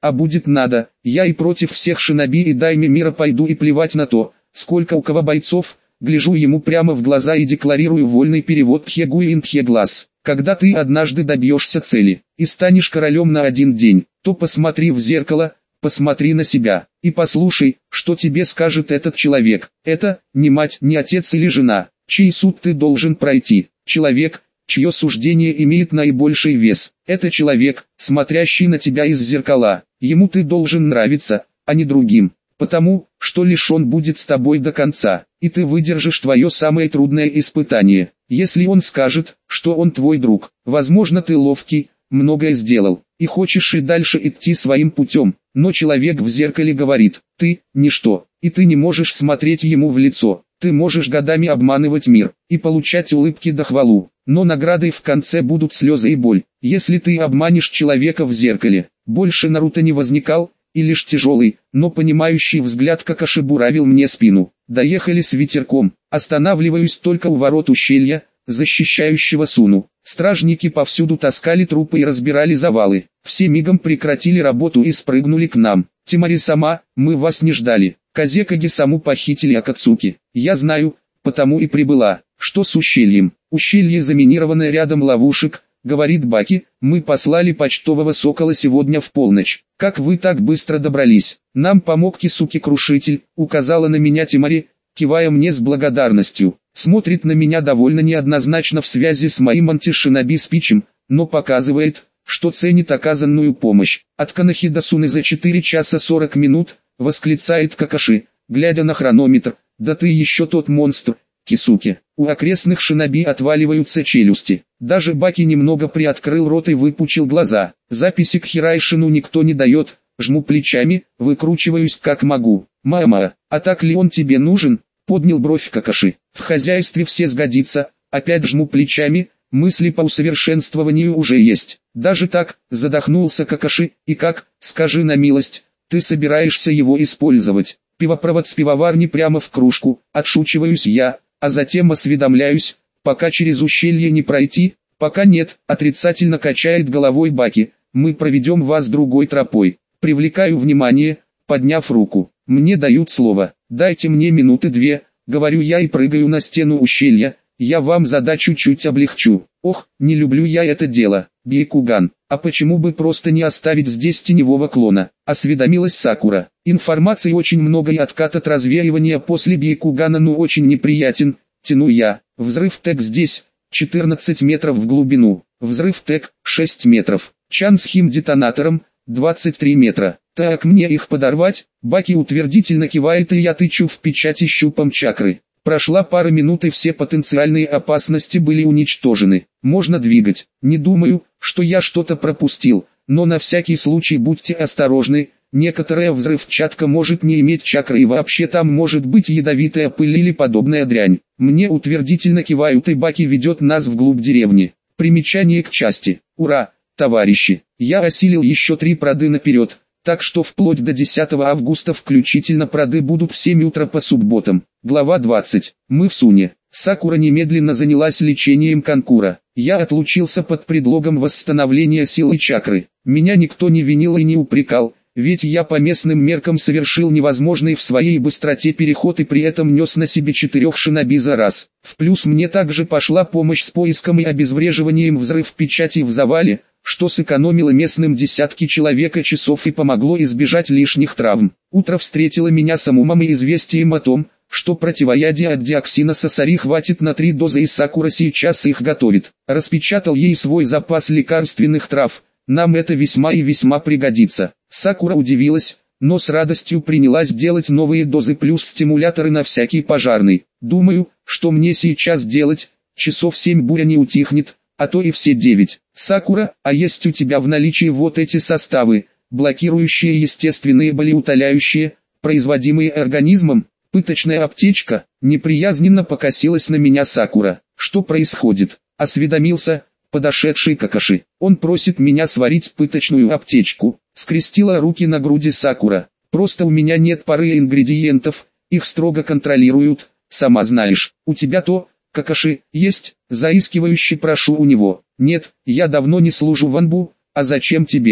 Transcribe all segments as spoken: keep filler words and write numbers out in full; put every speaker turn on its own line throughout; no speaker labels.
а будет надо, я и против всех шиноби и дайме мира пойду и плевать на то, сколько у кого бойцов, гляжу ему прямо в глаза и декларирую вольный перевод Тхегуин Тхеглас. Когда ты однажды добьешься цели и станешь королем на один день, то посмотри в зеркало, посмотри на себя и послушай, что тебе скажет этот человек. Это не мать, не отец или жена, чей суд ты должен пройти. Человек, чье суждение имеет наибольший вес, это человек, смотрящий на тебя из зеркала. Ему ты должен нравиться, а не другим, потому что лишь он будет с тобой до конца, и ты выдержишь твое самое трудное испытание. Если он скажет, что он твой друг, возможно, ты ловкий, многое сделал, и хочешь и дальше идти своим путем, но человек в зеркале говорит: ты – ничто, и ты не можешь смотреть ему в лицо. Ты можешь годами обманывать мир и получать улыбки да хвалу, но наградой в конце будут слезы и боль. Если ты обманешь человека в зеркале, больше Наруто не возникал, и лишь тяжелый, но понимающий взгляд Какаши буравил мне спину. Доехали с ветерком, останавливаюсь только у ворот ущелья, защищающего Суну. Стражники повсюду таскали трупы и разбирали завалы. Все мигом прекратили работу и спрыгнули к нам. Тимари-сама, мы вас не ждали. Казекаги-саму похитили Акацуки. Я знаю, потому и прибыла. Что с ущельем? Ущелье заминированное, рядом ловушек, говорит Баки. Мы послали почтового сокола сегодня в полночь. Как вы так быстро добрались? Нам помог Кисуки-крушитель, указала на меня Тимари, кивая мне с благодарностью. Смотрит на меня довольно неоднозначно в связи с моим антишиноби спичем, но показывает, что ценит оказанную помощь. От Канахида Суны за четыре часа сорок минут, восклицает Какаши, глядя на хронометр. Да ты еще тот монстр, Кисуки. У окрестных шиноби отваливаются челюсти. Даже Баки немного приоткрыл рот и выпучил глаза. Записи к Хирайшину никто не дает. Жму плечами, выкручиваюсь как могу. Мама, а так ли он тебе нужен? Поднял бровь Какаши. В хозяйстве все сгодится. Опять жму плечами. Мысли по усовершенствованию уже есть. Даже так, задохнулся Какаши. И как, скажи на милость, ты собираешься его использовать? Пивопровод с пивоварни прямо в кружку. Отшучиваюсь я, а затем осведомляюсь, пока через ущелье не пройти. Пока нет, отрицательно качает головой Баки. Мы проведем вас другой тропой. Привлекаю внимание, подняв руку. Мне дают слово. Дайте мне минуты две, говорю я и прыгаю на стену ущелья. Я вам задачу чуть облегчу. Ох, не люблю я это дело. Бейкуган, а почему бы просто не оставить здесь теневого клона? Осведомилась Сакура. Информации очень много и откат от развеивания после Бейкугана ну очень неприятен. Тяну я. Взрыв ТЭК здесь, четырнадцать метров в глубину. Взрыв ТЭК, шесть метров. Чан с хим-детонатором, двадцать три метра. Так мне их подорвать? Баки утвердительно кивает и я тычу в печати щупом чакры. Прошла пара минут и все потенциальные опасности были уничтожены. Можно двигать. Не думаю, что я что-то пропустил, но на всякий случай будьте осторожны. Некоторая взрывчатка может не иметь чакры и вообще там может быть ядовитая пыль или подобная дрянь. Мне утвердительно кивают и Баки ведет нас вглубь деревни. Примечание к части. Ура, товарищи! Я осилил еще три прады наперед. Так что вплоть до десятого августа включительно прады будут в семь утра по субботам. Глава двадцать. Мы в Суне. Сакура немедленно занялась лечением Канкура. Я отлучился под предлогом восстановления силы чакры. Меня никто не винил и не упрекал, ведь я по местным меркам совершил невозможный в своей быстроте переход и при этом нес на себе четырех шиноби за раз. В плюс мне также пошла помощь с поиском и обезвреживанием взрыв печати в завале, что сэкономило местным десятки человека часов и помогло избежать лишних травм. Утро встретило меня самумом и известием о том, что противоядия от диоксина сасари хватит на три дозы и Сакура сейчас их готовит. Распечатал ей свой запас лекарственных трав, нам это весьма и весьма пригодится. Сакура удивилась, но с радостью принялась делать новые дозы плюс стимуляторы на всякий пожарный. Думаю, что мне сейчас делать, часов семь буря не утихнет, а то и все девять. Сакура, а есть у тебя в наличии вот эти составы, блокирующие естественные болеутоляющие, производимые организмом? Пыточная аптечка, неприязненно покосилась на меня Сакура. Что происходит? Осведомился подошедший Какаши. Он просит меня сварить пыточную аптечку. Скрестила руки на груди Сакура. Просто у меня нет пары ингредиентов, их строго контролируют, сама знаешь. У тебя то, Какаши, есть? Заискивающе прошу у него. Нет, я давно не служу в Анбу, а зачем тебе?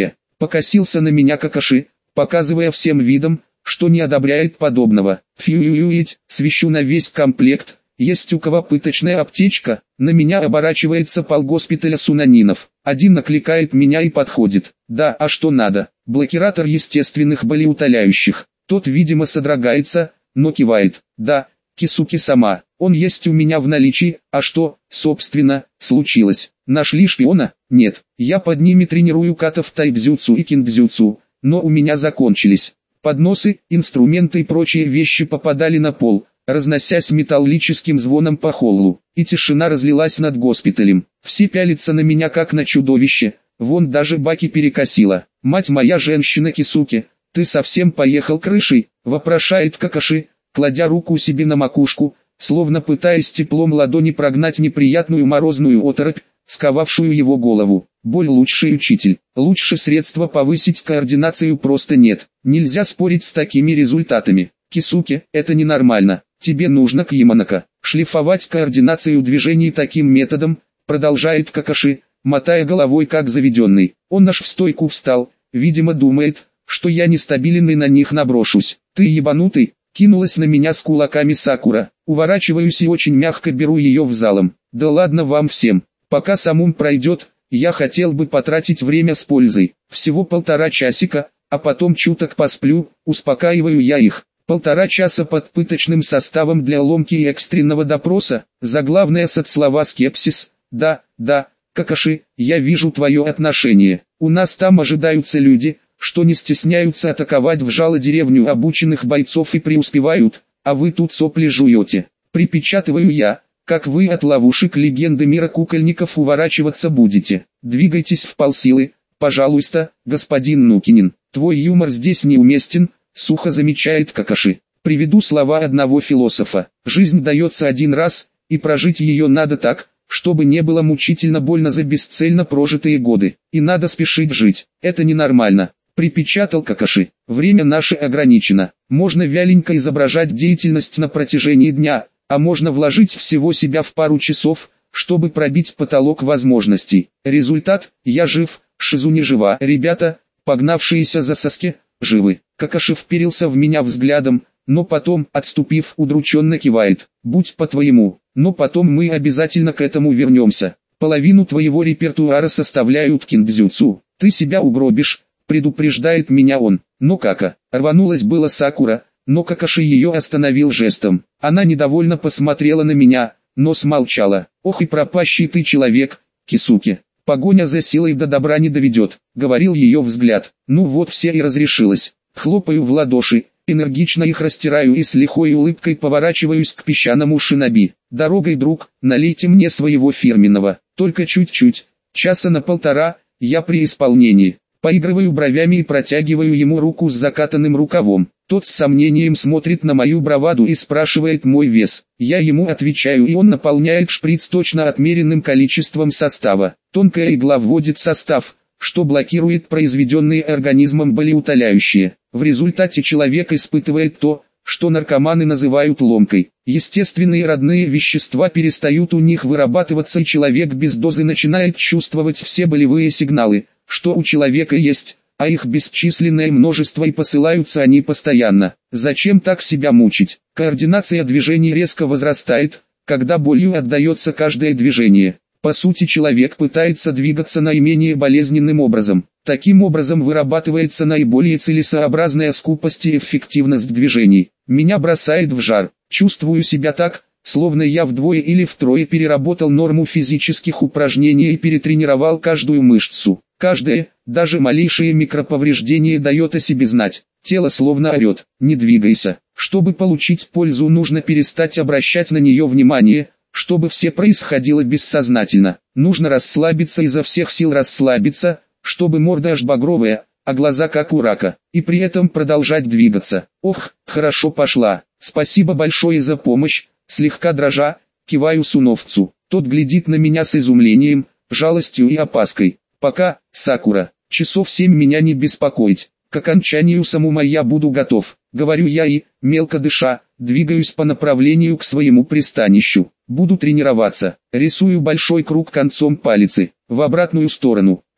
Покосился на меня Какаши, показывая всем видом, что не одобряет подобного. Фью-ю-ю-ить, свищу на весь комплект. Есть у кого пыточная аптечка? На меня оборачивается полгоспиталя сунанинов. Один накликает меня и подходит. Да, а что надо? Блокиратор естественных болеутоляющих. Тот, видимо, содрогается, но кивает. Да, Кисуки сама. Он есть у меня в наличии. А что, собственно, случилось? Нашли шпиона? Нет. Я под ними тренирую катов тайбзюцу и киндзюцу, но у меня закончились. Подносы, инструменты и прочие вещи попадали на пол, разносясь металлическим звоном по холлу, и тишина разлилась над госпиталем. Все пялятся на меня как на чудовище, вон даже Баки перекосила. «Мать моя женщина Кисуки, ты совсем поехал крышей?» – вопрошает Какаши, кладя руку себе на макушку, словно пытаясь теплом ладони прогнать неприятную морозную оторопь, сковавшую его голову. Боль лучший учитель. Лучше средства повысить координацию просто нет. Нельзя спорить с такими результатами. Кисуки, это ненормально. Тебе нужно, Кимонака, шлифовать координацию движений таким методом, продолжает Какаши, мотая головой как заведенный. Он аж в стойку встал, видимо думает, что я нестабилен и на них наброшусь. Ты ебанутый? Кинулась на меня с кулаками Сакура. Уворачиваюсь и очень мягко беру ее в залом. Да ладно вам всем. Пока самум пройдет, я хотел бы потратить время с пользой. Всего полтора часика, а потом чуток посплю, успокаиваю я их. Полтора часа под пыточным составом для ломки и экстренного допроса, заглавная соцслова скепсис. Да, да, Какаши, я вижу твое отношение. У нас там ожидаются люди, что не стесняются атаковать вжало деревню обученных бойцов и преуспевают, а вы тут сопли жуете. Припечатываю я. Как вы от ловушек легенды мира кукольников уворачиваться будете? Двигайтесь в полсилы, пожалуйста, господин Нукинин. Твой юмор здесь неуместен, сухо замечает Какаши. Приведу слова одного философа. Жизнь дается один раз, и прожить ее надо так, чтобы не было мучительно больно за бесцельно прожитые годы. И надо спешить жить. Это ненормально. Припечатал Какаши. Время наше ограничено. Можно вяленько изображать деятельность на протяжении дня, а можно вложить всего себя в пару часов, чтобы пробить потолок возможностей. Результат – я жив, Шизу не жива. Ребята, погнавшиеся за Саске, живы. Какаши вперился в меня взглядом, но потом, отступив, удрученно кивает. Будь по-твоему, но потом мы обязательно к этому вернемся. Половину твоего репертуара составляют киндзюцу. Ты себя угробишь, предупреждает меня он. Но кака, рванулась было Сакура, но Какаши ее остановил жестом. Она недовольно посмотрела на меня, но смолчала. Ох и пропащий ты человек, Кисуки. Погоня за силой до добра не доведет, говорил ее взгляд. Ну вот все и разрешилось. Хлопаю в ладоши, энергично их растираю и с лихой улыбкой поворачиваюсь к песчаному шиноби. Дорогой, друг, налейте мне своего фирменного. Только чуть-чуть. Часа на полтора, я при исполнении. Поигрываю бровями и протягиваю ему руку с закатанным рукавом. Тот с сомнением смотрит на мою браваду и спрашивает мой вес. Я ему отвечаю, и он наполняет шприц точно отмеренным количеством состава. Тонкая игла вводит состав, что блокирует произведенные организмом болеутоляющие. В результате человек испытывает то, что наркоманы называют ломкой. Естественные родные вещества перестают у них вырабатываться, и человек без дозы начинает чувствовать все болевые сигналы, что у человека есть, а их бесчисленное множество, и посылаются они постоянно. Зачем так себя мучить? Координация движений резко возрастает, когда болью отдается каждое движение. По сути, человек пытается двигаться наименее болезненным образом. Таким образом вырабатывается наиболее целесообразная скупость и эффективность движений. Меня бросает в жар. Чувствую себя так, словно я вдвое или втрое переработал норму физических упражнений и перетренировал каждую мышцу. Каждое, даже малейшее микроповреждение дает о себе знать. Тело словно орет: не двигайся. Чтобы получить пользу, нужно перестать обращать на нее внимание, чтобы все происходило бессознательно. Нужно расслабиться, изо всех сил расслабиться, чтобы морда аж багровая, а глаза как у рака, и при этом продолжать двигаться. Ох, хорошо пошла. Спасибо большое за помощь. Слегка дрожа, киваю Суновцу. Тот глядит на меня с изумлением, жалостью и опаской. Пока, Сакура, часов семь меня не беспокоить. К окончанию самума я буду готов, говорю я и, мелко дыша, двигаюсь по направлению к своему пристанищу. Буду тренироваться. Рисую большой круг концом палицы, в обратную сторону.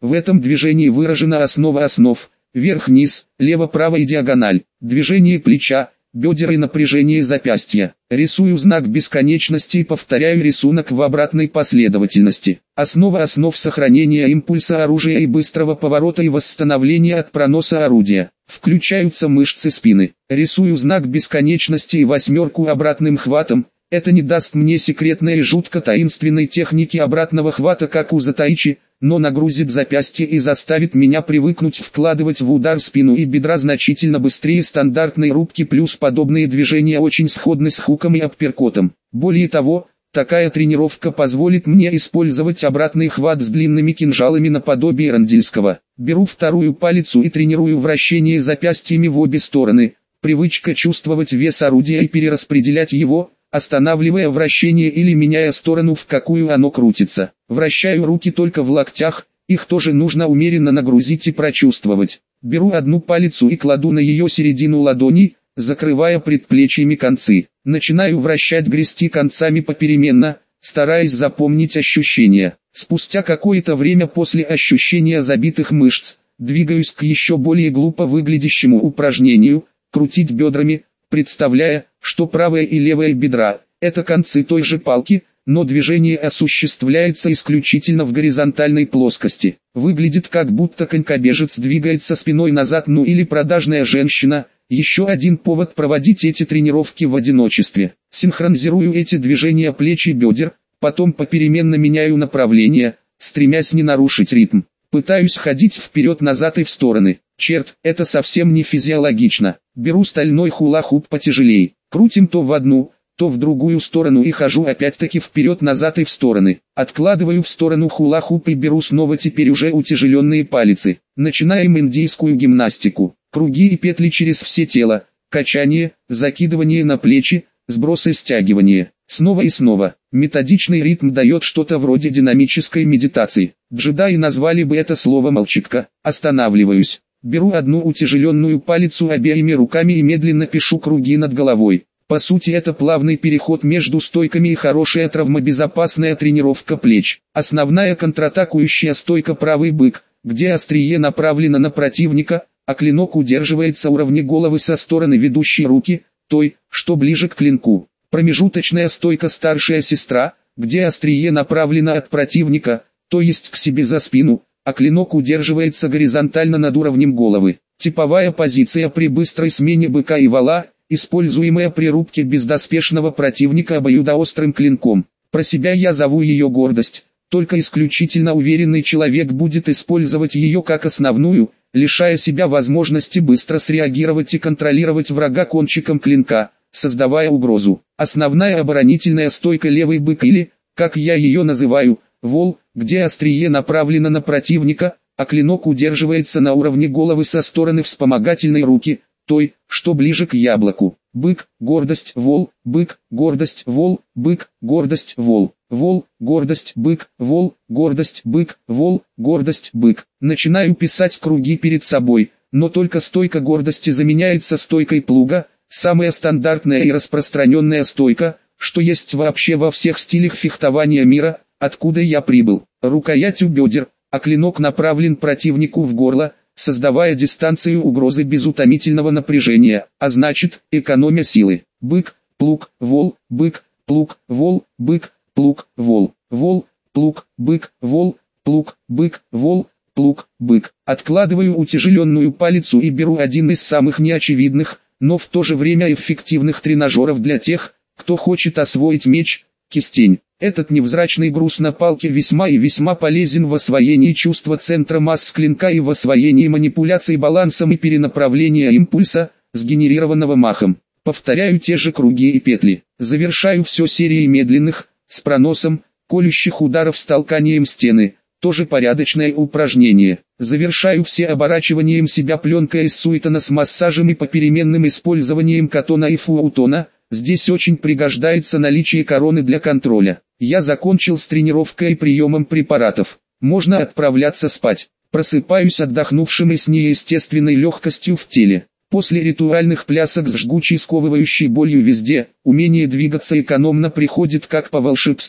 В этом движении выражена основа основ, вверх-вниз, лево-право и диагональ, движение плеча, бедер и напряжение запястья. Рисую знак бесконечности и повторяю рисунок в обратной последовательности. Основа основ сохранения импульса оружия и быстрого поворота и восстановления от проноса орудия. Включаются мышцы спины. Рисую знак бесконечности и восьмерку обратным хватом. Это не даст мне секретной и жутко таинственной техники обратного хвата, как у Затаичи, но нагрузит запястье и заставит меня привыкнуть вкладывать в удар спину и бедра значительно быстрее стандартной рубки, плюс подобные движения очень сходны с хуком и апперкотом. Более того, такая тренировка позволит мне использовать обратный хват с длинными кинжалами наподобие рандельского. Беру вторую палицу и тренирую вращение запястьями в обе стороны. Привычка чувствовать вес орудия и перераспределять его, останавливая вращение или меняя сторону, в какую оно крутится. Вращаю руки только в локтях, их тоже нужно умеренно нагрузить и прочувствовать. Беру одну палицу и кладу на ее середину ладони, закрывая предплечьями концы. Начинаю вращать, грести концами попеременно, стараясь запомнить ощущения. Спустя какое-то время после ощущения забитых мышц, двигаюсь к еще более глупо выглядящему упражнению, крутить бедрами, представляя, что правое и левое бедра – это концы той же палки, но движение осуществляется исключительно в горизонтальной плоскости. Выглядит, как будто конькобежец двигается спиной назад, ну или продажная женщина. Еще один повод проводить эти тренировки в одиночестве. Синхронизирую эти движения плеч и бедер, потом попеременно меняю направление, стремясь не нарушить ритм. Пытаюсь ходить вперед-назад и в стороны. Черт, это совсем не физиологично. Беру стальной хула-хуп потяжелей. Крутим то в одну, то в другую сторону и хожу опять-таки вперед-назад и в стороны. Откладываю в сторону хула-хуп и беру снова теперь уже утяжеленные палицы. Начинаем индийскую гимнастику. Круги и петли через все тело, качание, закидывание на плечи, сброс и стягивание. Снова и снова. Методичный ритм дает что-то вроде динамической медитации. Джедаи назвали бы это слово «молчитка». Останавливаюсь. Беру одну утяжеленную палицу обеими руками и медленно пишу круги над головой. По сути, это плавный переход между стойками и хорошая травмобезопасная тренировка плеч. Основная контратакующая стойка правый бык, где острие направлено на противника, а клинок удерживается уровне головы со стороны ведущей руки, той, что ближе к клинку. Промежуточная стойка старшая сестра, где острие направлено от противника, то есть к себе за спину, а клинок удерживается горизонтально над уровнем головы. Типовая позиция при быстрой смене быка и вола, используемая при рубке бездоспешного противника обоюдоострым клинком. Про себя я зову ее гордость, только исключительно уверенный человек будет использовать ее как основную, лишая себя возможности быстро среагировать и контролировать врага кончиком клинка, создавая угрозу. Основная оборонительная стойка левый бык или, как я ее называю, вол, где острие направлено на противника, а клинок удерживается на уровне головы со стороны вспомогательной руки, той, что ближе к яблоку. Бык, гордость, вол, бык, гордость, вол, бык, гордость, вол, вол, гордость, бык, вол, гордость, бык, вол, гордость, бык. Начинаю писать круги перед собой, но только стойка гордости заменяется стойкой плуга, самая стандартная и распространенная стойка, что есть вообще во всех стилях фехтования мира, откуда я прибыл. Рукоять у бедер, а клинок направлен противнику в горло, создавая дистанцию угрозы без утомительного напряжения, а значит, экономия силы. Бык, плуг, вол, бык, плуг, вол, бык, плуг, вол, вол, плуг, бык, вол, плуг, бык, вол, плуг, бык. Откладываю утяжеленную палицу и беру один из самых неочевидных, но в то же время эффективных тренажеров для тех, кто хочет освоить меч, кистень. Этот невзрачный груз на палке весьма и весьма полезен в освоении чувства центра масс клинка и в освоении манипуляций балансом и перенаправления импульса, сгенерированного махом. Повторяю те же круги и петли. Завершаю все серией медленных, с проносом, колющих ударов с толканием стены. Тоже порядочное упражнение. Завершаю все оборачиванием себя пленкой из суетона с массажем и попеременным использованием катона и фуаутона. Здесь очень пригождается наличие короны для контроля. Я закончил с тренировкой и приемом препаратов. Можно отправляться спать. Просыпаюсь отдохнувшим и с неестественной легкостью в теле. После ритуальных плясок с жгучей сковывающей болью везде, умение двигаться экономно приходит как по волшебству.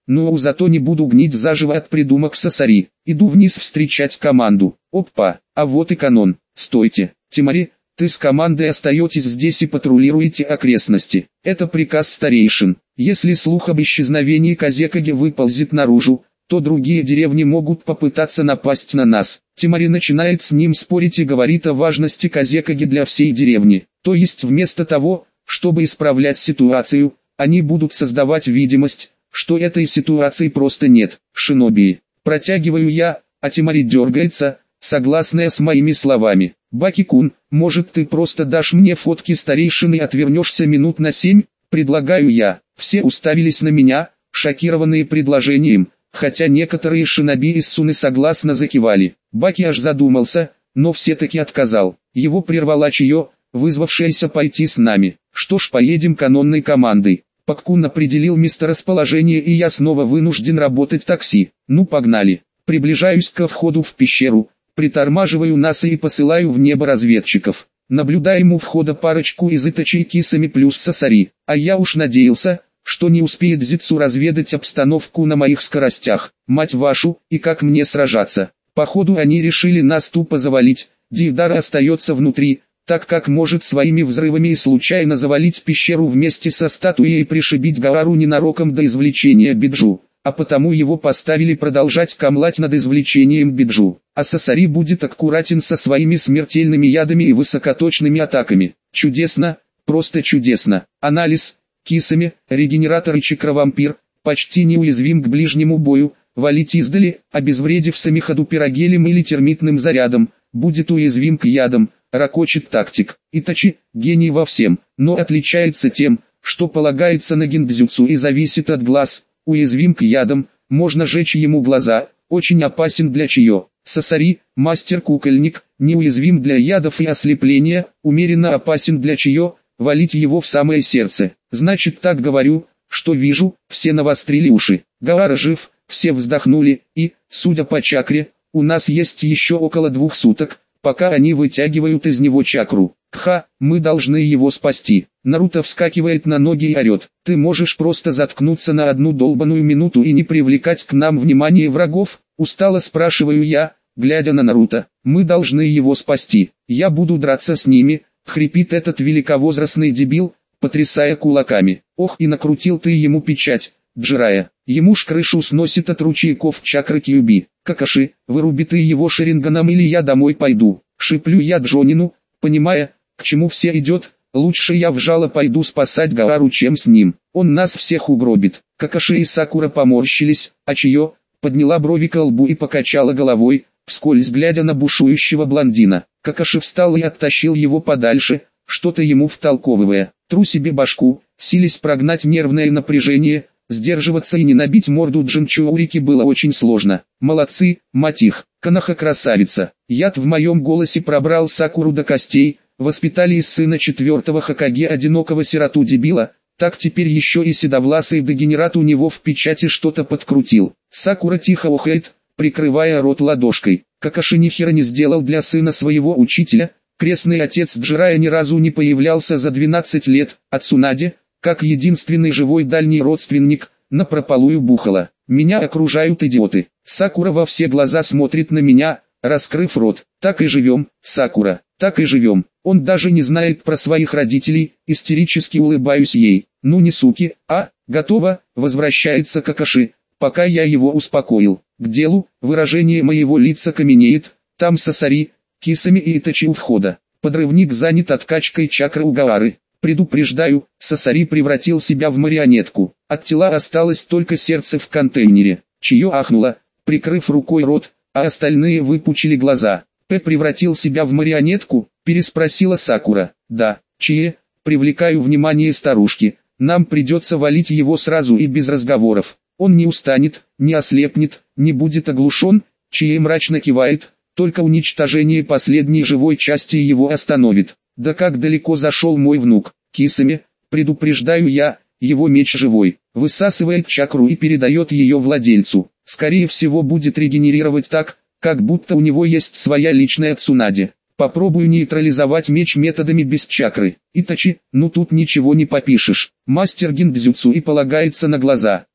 но зато не буду гнить заживо от придумок Сасари. Иду вниз встречать команду. Опа, а вот и канон. Стойте, Тимари, ты с командой остаетесь здесь и патрулируете окрестности. Это приказ старейшин. Если слух об исчезновении Казекаги выползет наружу, то другие деревни могут попытаться напасть на нас. Тимари начинает с ним спорить и говорит о важности Казекаги для всей деревни. То есть вместо того, чтобы исправлять ситуацию, они будут создавать видимость, что этой ситуации просто нет. Шиноби. Протягиваю я, а Тимари дергается, согласная с моими словами. Баки-кун, может ты просто дашь мне фотки старейшины и отвернешься минут на семь? Предлагаю я. Все уставились на меня, шокированные предложением, хотя некоторые шиноби из Суны согласно закивали. Баки аж задумался, но все-таки отказал. Его прервала Чио, вызвавшаяся пойти с нами. Что ж, поедем канонной командой. Пак-кун определил месторасположение, и я снова вынужден работать такси. Ну погнали. Приближаюсь ко входу в пещеру, притормаживаю НАСА и посылаю в небо разведчиков. Наблюдаем у входа парочку из Итачи и Кисами плюс Сасари. А я уж надеялся, что не успеет Зицу разведать обстановку на моих скоростях. Мать вашу, и как мне сражаться? Походу они решили нас тупо завалить. Дивдара остается внутри, так как может своими взрывами и случайно завалить пещеру вместе со статуей и пришибить Гаару ненароком до извлечения Биджу, а потому его поставили продолжать камлать над извлечением Биджу, а Сасари будет аккуратен со своими смертельными ядами и высокоточными атаками. Чудесно, просто чудесно. Анализ: Кисами, регенератор и чакровампир, почти неуязвим к ближнему бою, валить издали, обезвредив самиходу пирогелем или термитным зарядом, будет уязвим к ядам. Ракочет тактик. Итачи – гений во всем, но отличается тем, что полагается на гиндзюцу и зависит от глаз. Уязвим к ядам, можно жечь ему глаза, очень опасен для Чио. Сасари – мастер-кукольник, неуязвим для ядов и ослепления, умеренно опасен для Чио, валить его в самое сердце. Значит, так говорю, что вижу, все навострили уши. Гаара жив, все вздохнули, и, судя по чакре, у нас есть еще около двух суток, пока они вытягивают из него чакру. Ха, мы должны его спасти. Наруто вскакивает на ноги и орет: ты можешь просто заткнуться на одну долбаную минуту и не привлекать к нам внимание врагов? Устало спрашиваю я, глядя на Наруто. Мы должны его спасти. Я буду драться с ними, хрипит этот великовозрастный дебил, потрясая кулаками. Ох, и накрутил ты ему печать, Джирая. Ему ж крышу сносит от ручейков чакры Кьюби. Какаши, выруби ты его шаринганом или я домой пойду. Шиплю я Джонину, понимая, к чему все идет. Лучше я в жало пойду спасать Гаару, чем с ним. Он нас всех угробит. Какаши и Сакура поморщились, а Чио подняла брови к лбу и покачала головой, вскользь глядя на бушующего блондина. Какаши встал и оттащил его подальше, что-то ему втолковывая. Тру себе башку, силясь прогнать нервное напряжение. Сдерживаться и не набить морду Джинчуурики было очень сложно. Молодцы, мать их. Канаха красавица. Яд в моем голосе пробрал Сакуру до костей. Воспитали из сына четвертого Хокаге одинокого сироту-дебила, так теперь еще и седовласый дегенерат у него в печати что-то подкрутил. Сакура тихо охает, прикрывая рот ладошкой. Какаши ни хера не сделал для сына своего учителя. Крестный отец Джирая ни разу не появлялся за двенадцать лет, а Цунаде, как единственный живой дальний родственник, напропалую бухала. Меня окружают идиоты. Сакура во все глаза смотрит на меня, раскрыв рот. Так и живем, Сакура, так и живем. Он даже не знает про своих родителей, истерически улыбаюсь ей. Ну не суки, а, готово, возвращается Какаши, пока я его успокоил. К делу, выражение моего лица каменеет, там Сасари, Кисами и Итачи у входа. Подрывник занят откачкой чакры у Гаары. Предупреждаю, Сасари превратил себя в марионетку. От тела осталось только сердце в контейнере. Чио ахнула, прикрыв рукой рот, а остальные выпучили глаза. П превратил себя в марионетку, переспросила Сакура. Да, Чие, привлекаю внимание старушки. Нам придется валить его сразу и без разговоров. Он не устанет, не ослепнет, не будет оглушен. Чие мрачно кивает, только уничтожение последней живой части его остановит. Да как далеко зашел мой внук. Кисами, предупреждаю я, его меч живой, высасывает чакру и передает ее владельцу. Скорее всего будет регенерировать так, как будто у него есть своя личная Цунаде. Попробую нейтрализовать меч методами без чакры. Итачи, ну тут ничего не попишешь. Мастер гиндзюцу и полагается на глаза.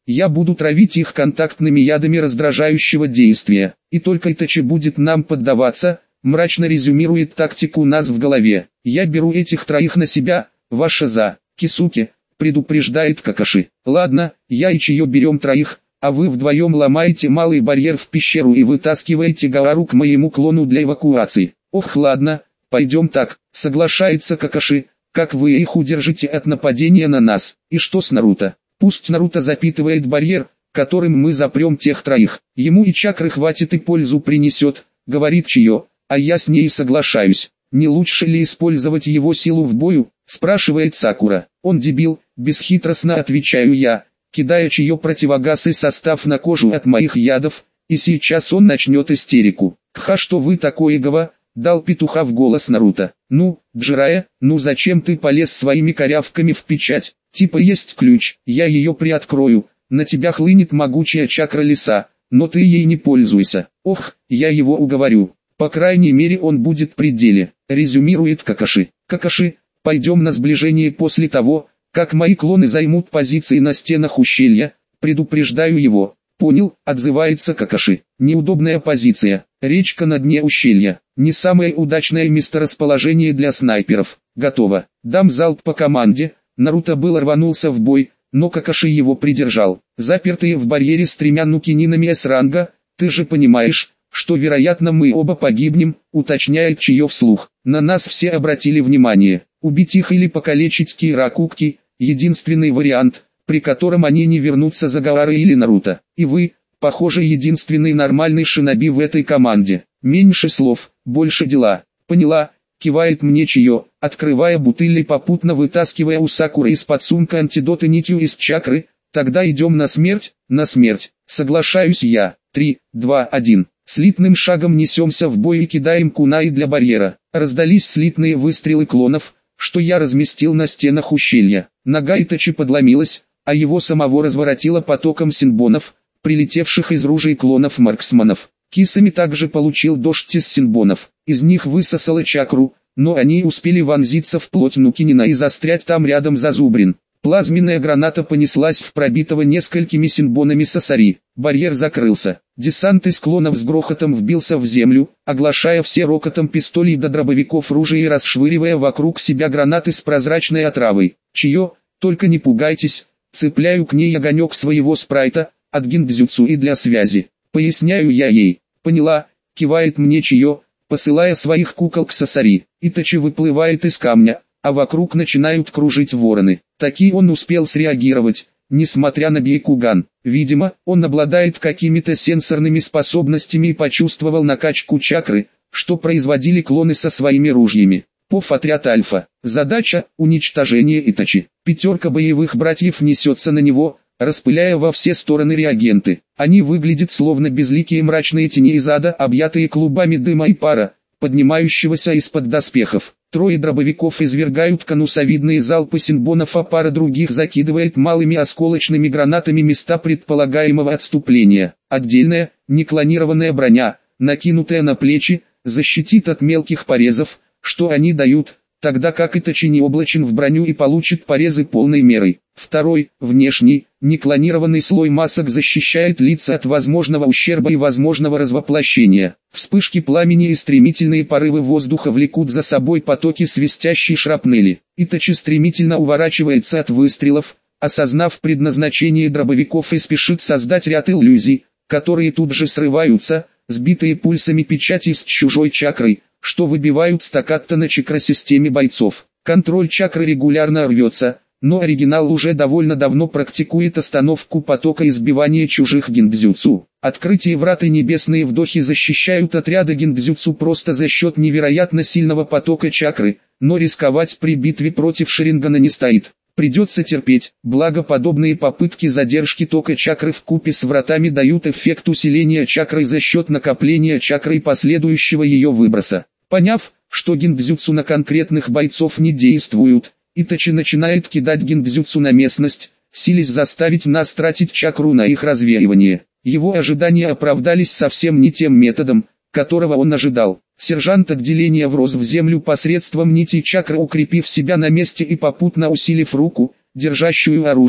Я буду травить их контактными ядами раздражающего действия, и только Итачи будет нам поддаваться, мрачно резюмирует тактику у нас в голове. Я беру этих троих на себя, ваша за, Кисуки, предупреждает Какаши. Ладно, я и Чио берем троих, а вы вдвоем ломаете малый барьер в пещеру и вытаскиваете Гаару к моему клону для эвакуации. Ох, ладно, пойдем так, соглашается Какаши. Как вы их удержите от нападения на нас? И что с Наруто? Пусть Наруто запитывает барьер, которым мы запрем тех троих. Ему и чакры хватит и пользу принесет, говорит Чио, а я с ней соглашаюсь. Не лучше ли использовать его силу в бою? Спрашивает Сакура. Он дебил, бесхитростно отвечаю я, кидая Чио противогаз и состав на кожу от моих ядов, и сейчас он начнет истерику. Кха, что вы такое, Гава? Дал петуха в голос Наруто. Ну, Джирая, ну зачем ты полез своими корявками в печать? Типа есть ключ, я ее приоткрою, на тебя хлынет могучая чакра леса, но ты ей не пользуйся. Ох, я его уговорю. По крайней мере он будет при деле, резюмирует Какаши. Какаши, пойдем на сближение после того, как мои клоны займут позиции на стенах ущелья, предупреждаю его. Понял, отзывается Какаши. Неудобная позиция, речка на дне ущелья, не самое удачное месторасположение для снайперов. Готово, дам залп по команде. Наруто был рванулся в бой, но Какаши его придержал. Запертые в барьере с тремя нукининами С-ранга, ты же понимаешь, что вероятно мы оба погибнем, уточняет Чио вслух. На нас все обратили внимание. Убить их или покалечить Киракуки – единственный вариант, при котором они не вернутся за Гаарой или Наруто. И вы, похоже, единственный нормальный шиноби в этой команде. Меньше слов, больше дела. Поняла, кивает мне Чио, открывая бутыль и попутно вытаскивая у Сакуры из-под сумка антидоты нитью из чакры. Тогда идем на смерть, на смерть. Соглашаюсь я. Три, два, один. Слитным шагом несемся в бой и кидаем кунаи для барьера. Раздались слитные выстрелы клонов, что я разместил на стенах ущелья. Нога Итачи подломилась, а его самого разворотило потоком синбонов, прилетевших из ружей клонов-марксманов. Кисами также получил дождь из синбонов. Из них высосало чакру, но они успели вонзиться в плоть Нукинина и застрять там рядом зазубрин. Плазменная граната понеслась в пробитого несколькими синбонами Сасари. Барьер закрылся. Десант из клонов с грохотом вбился в землю, оглашая все рокотом пистолей до дробовиков ружей и расшвыривая вокруг себя гранаты с прозрачной отравой. Чио, только не пугайтесь, цепляю к ней огонек своего спрайта, от гиндзюцу и для связи. Поясняю я ей. Поняла, кивает мне Чио, посылая своих кукол к Сасари. Итачи выплывает из камня, а вокруг начинают кружить вороны. Таки он успел среагировать, несмотря на Бейкуган. Видимо, он обладает какими-то сенсорными способностями и почувствовал накачку чакры, что производили клоны со своими ружьями. Пов отряд Альфа. Задача – уничтожение Итачи. Пятерка боевых братьев несется на него, распыляя во все стороны реагенты. Они выглядят словно безликие мрачные тени из ада, объятые клубами дыма и пара, поднимающегося из-под доспехов. Трое дробовиков извергают конусовидные залпы синбонов, а пара других закидывает малыми осколочными гранатами места предполагаемого отступления. Отдельная, неклонированная броня, накинутая на плечи, защитит от мелких порезов, что они дают, тогда как Итачи не облачен в броню и получит порезы полной мерой. Второй, внешний, неклонированный слой масок защищает лица от возможного ущерба и возможного развоплощения. Вспышки пламени и стремительные порывы воздуха влекут за собой потоки свистящей шрапнели. Итачи стремительно уворачивается от выстрелов, осознав предназначение дробовиков, и спешит создать ряд иллюзий, которые тут же срываются, сбитые пульсами печати с чужой чакрой, что выбивают стаккато на чакросистеме бойцов. Контроль чакры регулярно рвется, но оригинал уже довольно давно практикует остановку потока и сбивание чужих гиндзюцу. Открытие врат и небесные вдохи защищают отряды гиндзюцу просто за счет невероятно сильного потока чакры, но рисковать при битве против Шарингана не стоит. Придется терпеть, благо подобные попытки задержки тока чакры вкупе с вратами дают эффект усиления чакры за счет накопления чакры и последующего ее выброса. Поняв, что гиндзюцу на конкретных бойцов не действуют, Итачи начинает кидать гиндзюцу на местность, силясь заставить нас тратить чакру на их развеивание. Его ожидания оправдались совсем не тем методом, которого он ожидал. Сержант отделения врос в землю посредством нити чакры, укрепив себя на месте и попутно усилив руку, держащую оружие,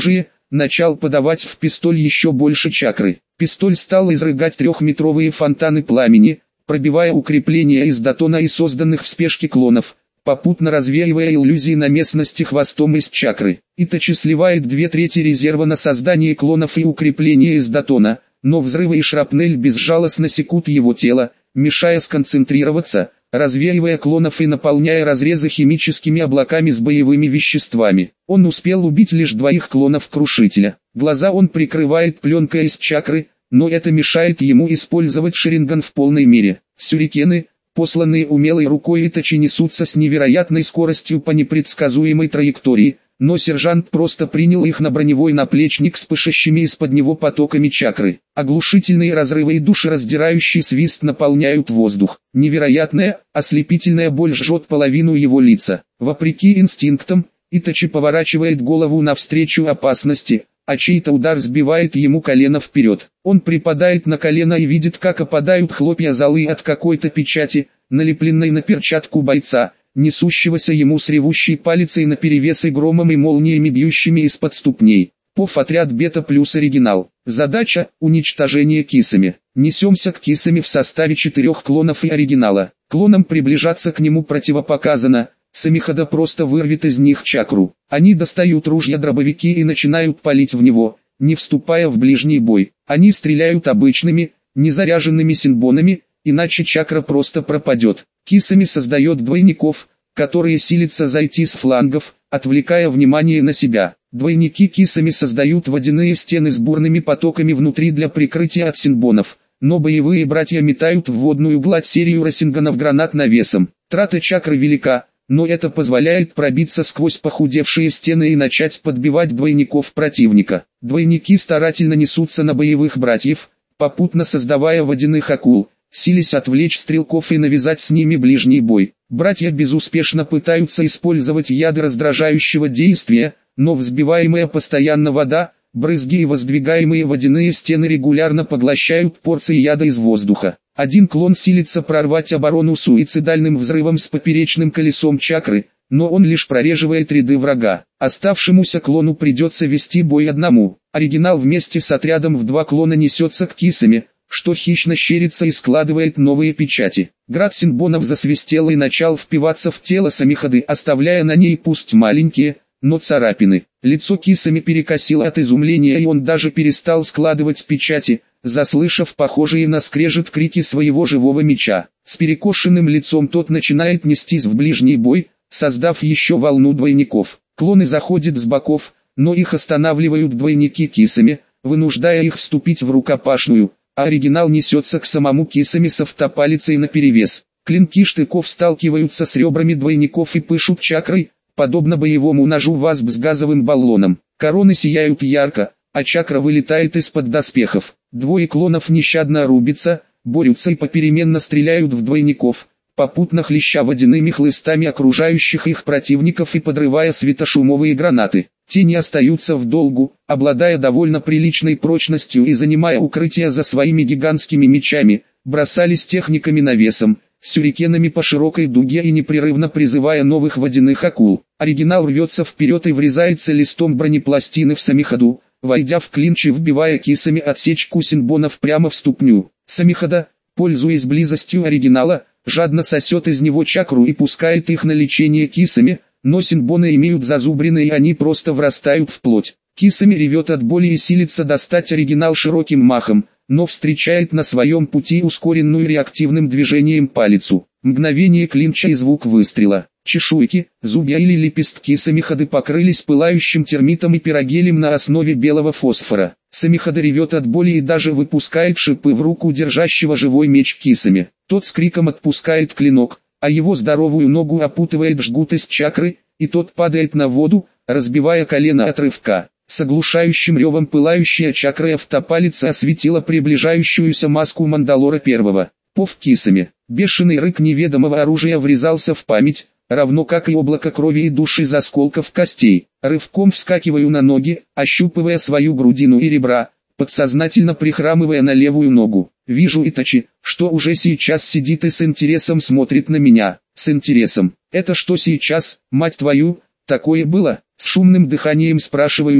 начал подавать в пистоль еще больше чакры. Пистоль стал изрыгать трехметровые фонтаны пламени, пробивая укрепления из датона и созданных в спешке клонов, попутно развеивая иллюзии на местности хвостом из чакры. Итачи сливает две трети резерва на создание клонов и укрепления из датона, но взрывы и шрапнель безжалостно секут его тело, мешая сконцентрироваться, развеивая клонов и наполняя разрезы химическими облаками с боевыми веществами. Он успел убить лишь двоих клонов-крушителя. Глаза он прикрывает пленкой из чакры, но это мешает ему использовать шаринган в полной мере. Сюрикены, посланные умелой рукой Итачи, несутся с невероятной скоростью по непредсказуемой траектории, но сержант просто принял их на броневой наплечник с пышащими из-под него потоками чакры. Оглушительные разрывы и душераздирающий свист наполняют воздух. Невероятная, ослепительная боль жжет половину его лица. Вопреки инстинктам, Итачи поворачивает голову навстречу опасности, а чей-то удар сбивает ему колено вперед. Он припадает на колено и видит, как опадают хлопья золы от какой-то печати, налепленной на перчатку бойца, несущегося ему с ревущей палицей наперевес и громом и молниями, бьющими из-под ступней. Пов отряд Бета плюс оригинал. Задача – уничтожение Кисами. Несемся к Кисами в составе четырех клонов и оригинала. Клонам приближаться к нему противопоказано, Самихада просто вырвет из них чакру. Они достают ружья-дробовики и начинают палить в него, не вступая в ближний бой. Они стреляют обычными, незаряженными синбонами, иначе чакра просто пропадет. Кисами создает двойников, которые силятся зайти с флангов, отвлекая внимание на себя. Двойники Кисами создают водяные стены с бурными потоками внутри для прикрытия от синбонов, но боевые братья метают в водную гладь серию рассинганов гранат навесом. Трата чакры велика, но это позволяет пробиться сквозь похудевшие стены и начать подбивать двойников противника. Двойники старательно несутся на боевых братьев, попутно создавая водяных акул, силясь отвлечь стрелков и навязать с ними ближний бой. Братья безуспешно пытаются использовать яды раздражающего действия, но взбиваемая постоянно вода, брызги и воздвигаемые водяные стены регулярно поглощают порции яда из воздуха. Один клон силится прорвать оборону суицидальным взрывом с поперечным колесом чакры, но он лишь прореживает ряды врага. Оставшемуся клону придется вести бой одному. Оригинал вместе с отрядом в два клона несется к Кисами, что хищно щерится и складывает новые печати. Град синбонов засвистел и начал впиваться в тело Самихады, оставляя на ней пусть маленькие, но царапины. Лицо Кисами перекосило от изумления, и он даже перестал складывать печати, заслышав похожие на скрежет крики своего живого меча. С перекошенным лицом тот начинает нестись в ближний бой, создав еще волну двойников. Клоны заходят с боков, но их останавливают двойники Кисами, вынуждая их вступить в рукопашную, а оригинал несется к самому Кисами с автопалицей наперевес. Клинки штыков сталкиваются с ребрами двойников и пышут чакрой, подобно боевому ножу васп с газовым баллоном. Короны сияют ярко, а чакра вылетает из-под доспехов. Двое клонов нещадно рубятся, борются и попеременно стреляют в двойников, попутно хлеща водяными хлыстами окружающих их противников и подрывая светошумовые гранаты. Те не остаются в долгу, обладая довольно приличной прочностью и занимая укрытие за своими гигантскими мечами, бросались техниками навесом, сюрикенами по широкой дуге и непрерывно призывая новых водяных акул. Оригинал рвется вперед и врезается листом бронепластины в Самихаду, войдя в клинч и вбивая Кисами отсечку синбонов прямо в ступню. Самихада, пользуясь близостью оригинала, жадно сосет из него чакру и пускает их на лечение Кисами, но синбоны имеют зазубрины и они просто врастают в плоть. Кисами ревет от боли и силится достать оригинал широким махом, но встречает на своем пути ускоренную реактивным движением палицу. Мгновение клинча и звук выстрела. Чешуйки, зубья или лепестки Самихады покрылись пылающим термитом и пирогелем на основе белого фосфора. Самихада ревет от боли и даже выпускает шипы в руку держащего живой меч Кисами. Тот с криком отпускает клинок, а его здоровую ногу опутывает жгут из чакры, и тот падает на воду, разбивая колено от рывка. С оглушающим ревом пылающая чакра автопалица осветила приближающуюся маску Мандалора Первого. Пов Кисами. Бешеный рык неведомого оружия врезался в память, равно как и облако крови и души из осколков костей. Рывком вскакиваю на ноги, ощупывая свою грудину и ребра, подсознательно прихрамывая на левую ногу. Вижу Итачи, что уже сейчас сидит и с интересом смотрит на меня. С интересом. Это что сейчас, мать твою, такое было? С шумным дыханием спрашиваю его.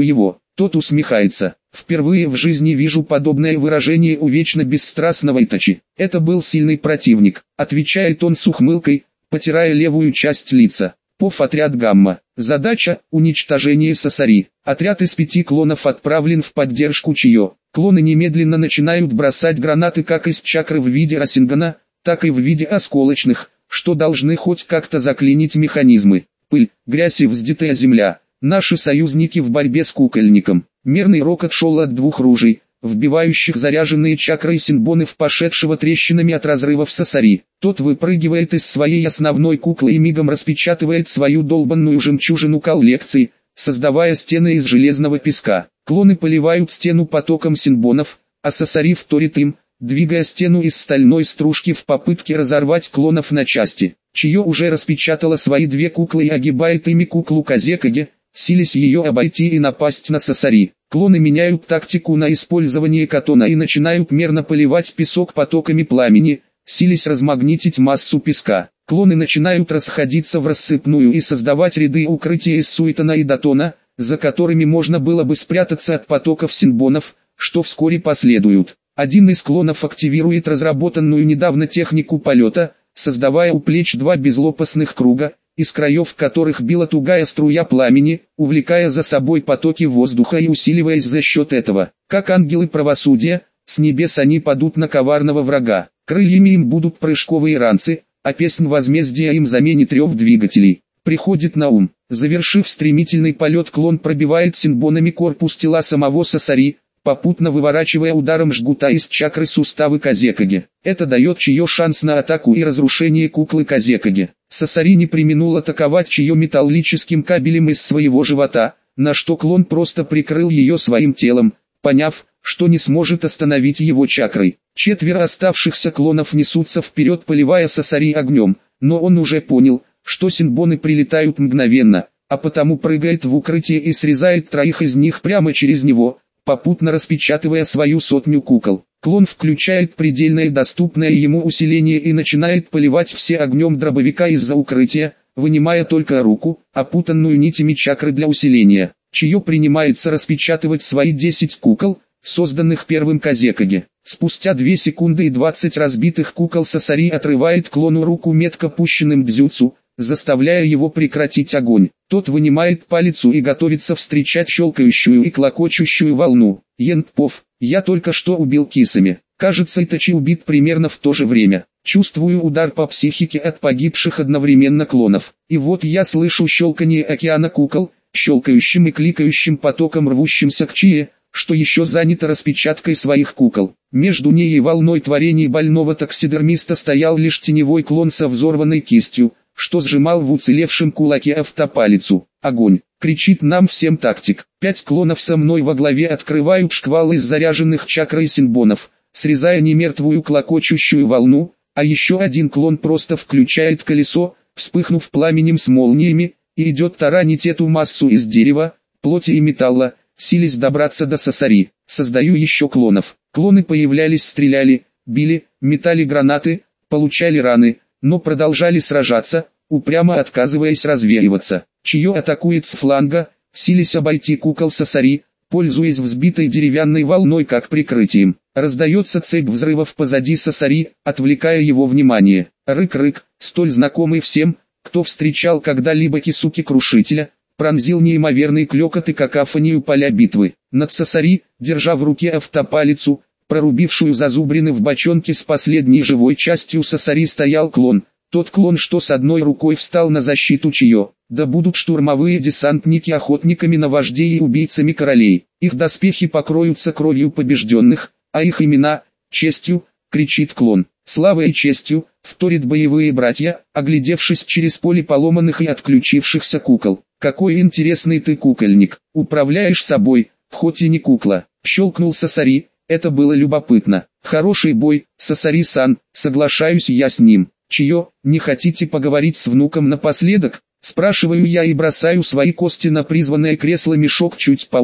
Тот усмехается. Впервые в жизни вижу подобное выражение у вечно бесстрастного Итачи. Это был сильный противник, отвечает он с ухмылкой, потирая левую часть лица. Пов отряд Гамма. Задача – уничтожение Сасари. Отряд из пяти клонов отправлен в поддержку Чио. Клоны немедленно начинают бросать гранаты как из чакры в виде Расингана, так и в виде осколочных, что должны хоть как-то заклинить механизмы. Пыль, грязь и вздетая земля. Наши союзники в борьбе с кукольником. Мерный рокот шел от двух ружей, вбивающих заряженные чакры и синбоны в пошедшего трещинами от разрывов Сасари. Тот выпрыгивает из своей основной куклы и мигом распечатывает свою долбанную жемчужину коллекции, создавая стены из железного песка. Клоны поливают стену потоком синбонов, а Сасари вторит им, двигая стену из стальной стружки в попытке разорвать клонов на части. Чио уже распечатала свои две куклы и огибает ими куклу Казекаге, силясь ее обойти и напасть на Сасари. Клоны меняют тактику на использование катона и начинают мерно поливать песок потоками пламени, силясь размагнитить массу песка. Клоны начинают расходиться в рассыпную и создавать ряды укрытия из суетона и датона, за которыми можно было бы спрятаться от потоков синбонов, что вскоре последуют. Один из клонов активирует разработанную недавно технику полета, создавая у плеч два безлопастных круга, из краев которых била тугая струя пламени, увлекая за собой потоки воздуха и усиливаясь за счет этого. Как ангелы правосудия, с небес они падут на коварного врага. Крыльями им будут прыжковые ранцы, а песнь возмездия им заменит рев двигателей. Приходит на ум. Завершив стремительный полет, клон пробивает синбонами корпус тела самого Сасари, попутно выворачивая ударом жгута из чакры суставы Казекаге. Это дает Чио шанс на атаку и разрушение куклы Казекаге. Сасари не преминул атаковать Чио металлическим кабелем из своего живота, на что клон просто прикрыл ее своим телом, поняв, что не сможет остановить его чакрой. Четверо оставшихся клонов несутся вперед, поливая Сасари огнем, но он уже понял, что синбоны прилетают мгновенно, а потому прыгает в укрытие и срезает троих из них прямо через него, попутно распечатывая свою сотню кукол. Клон включает предельное доступное ему усиление и начинает поливать все огнем дробовика из-за укрытия, вынимая только руку, опутанную нитями чакры для усиления. Чио принимается распечатывать свои десять кукол, созданных первым Казекаге. Спустя две секунды и двадцать разбитых кукол Сасари отрывает клону руку метко пущенным дзюцу, заставляя его прекратить огонь. Тот вынимает палицу и готовится встречать щелкающую и клокочущую волну. Янпов, я только что убил кисами. Кажется, Итачи убит примерно в то же время. Чувствую удар по психике от погибших одновременно клонов. И вот я слышу щелканье океана кукол, щелкающим и кликающим потоком рвущимся к Чие, что еще занято распечаткой своих кукол. Между ней и волной творений больного таксидермиста стоял лишь теневой клон со взорванной кистью, что сжимал в уцелевшем кулаке автопалицу. Огонь! Кричит нам всем тактик. Пять клонов со мной во главе открывают шквал из заряженных чакрой синбонов, срезая немертвую клокочущую волну, а еще один клон просто включает колесо, вспыхнув пламенем с молниями, и идет таранить эту массу из дерева, плоти и металла, силясь добраться до Сасари. Создаю еще клонов. Клоны появлялись, стреляли, били, метали гранаты, получали раны, но продолжали сражаться, упрямо отказываясь развеиваться. Чио атакует с фланга, силясь обойти кукол Сасари, пользуясь взбитой деревянной волной как прикрытием. Раздается цепь взрывов позади Сасари, отвлекая его внимание. Рык-рык, столь знакомый всем, кто встречал когда-либо Кисуки-крушителя, пронзил неимоверный клёкот и какафонию поля битвы. Над Сасари, держа в руке автопалицу, прорубившую зазубрины в бочонке с последней живой частью Сасари, стоял клон. Тот клон, что с одной рукой встал на защиту Чио. Да будут штурмовые десантники охотниками на вождей и убийцами королей. Их доспехи покроются кровью побежденных, а их имена — честью, кричит клон. Славой и честью, вторит боевые братья, оглядевшись через поле поломанных и отключившихся кукол. Какой интересный ты кукольник, управляешь собой, хоть и не кукла. Щелкнул Сасари, это было любопытно. Хороший бой, Сасари-сан, соглашаюсь я с ним. Чио, не хотите поговорить с внуком напоследок? Спрашиваю я и бросаю свои кости на призванное кресло-мешок чуть поодаль.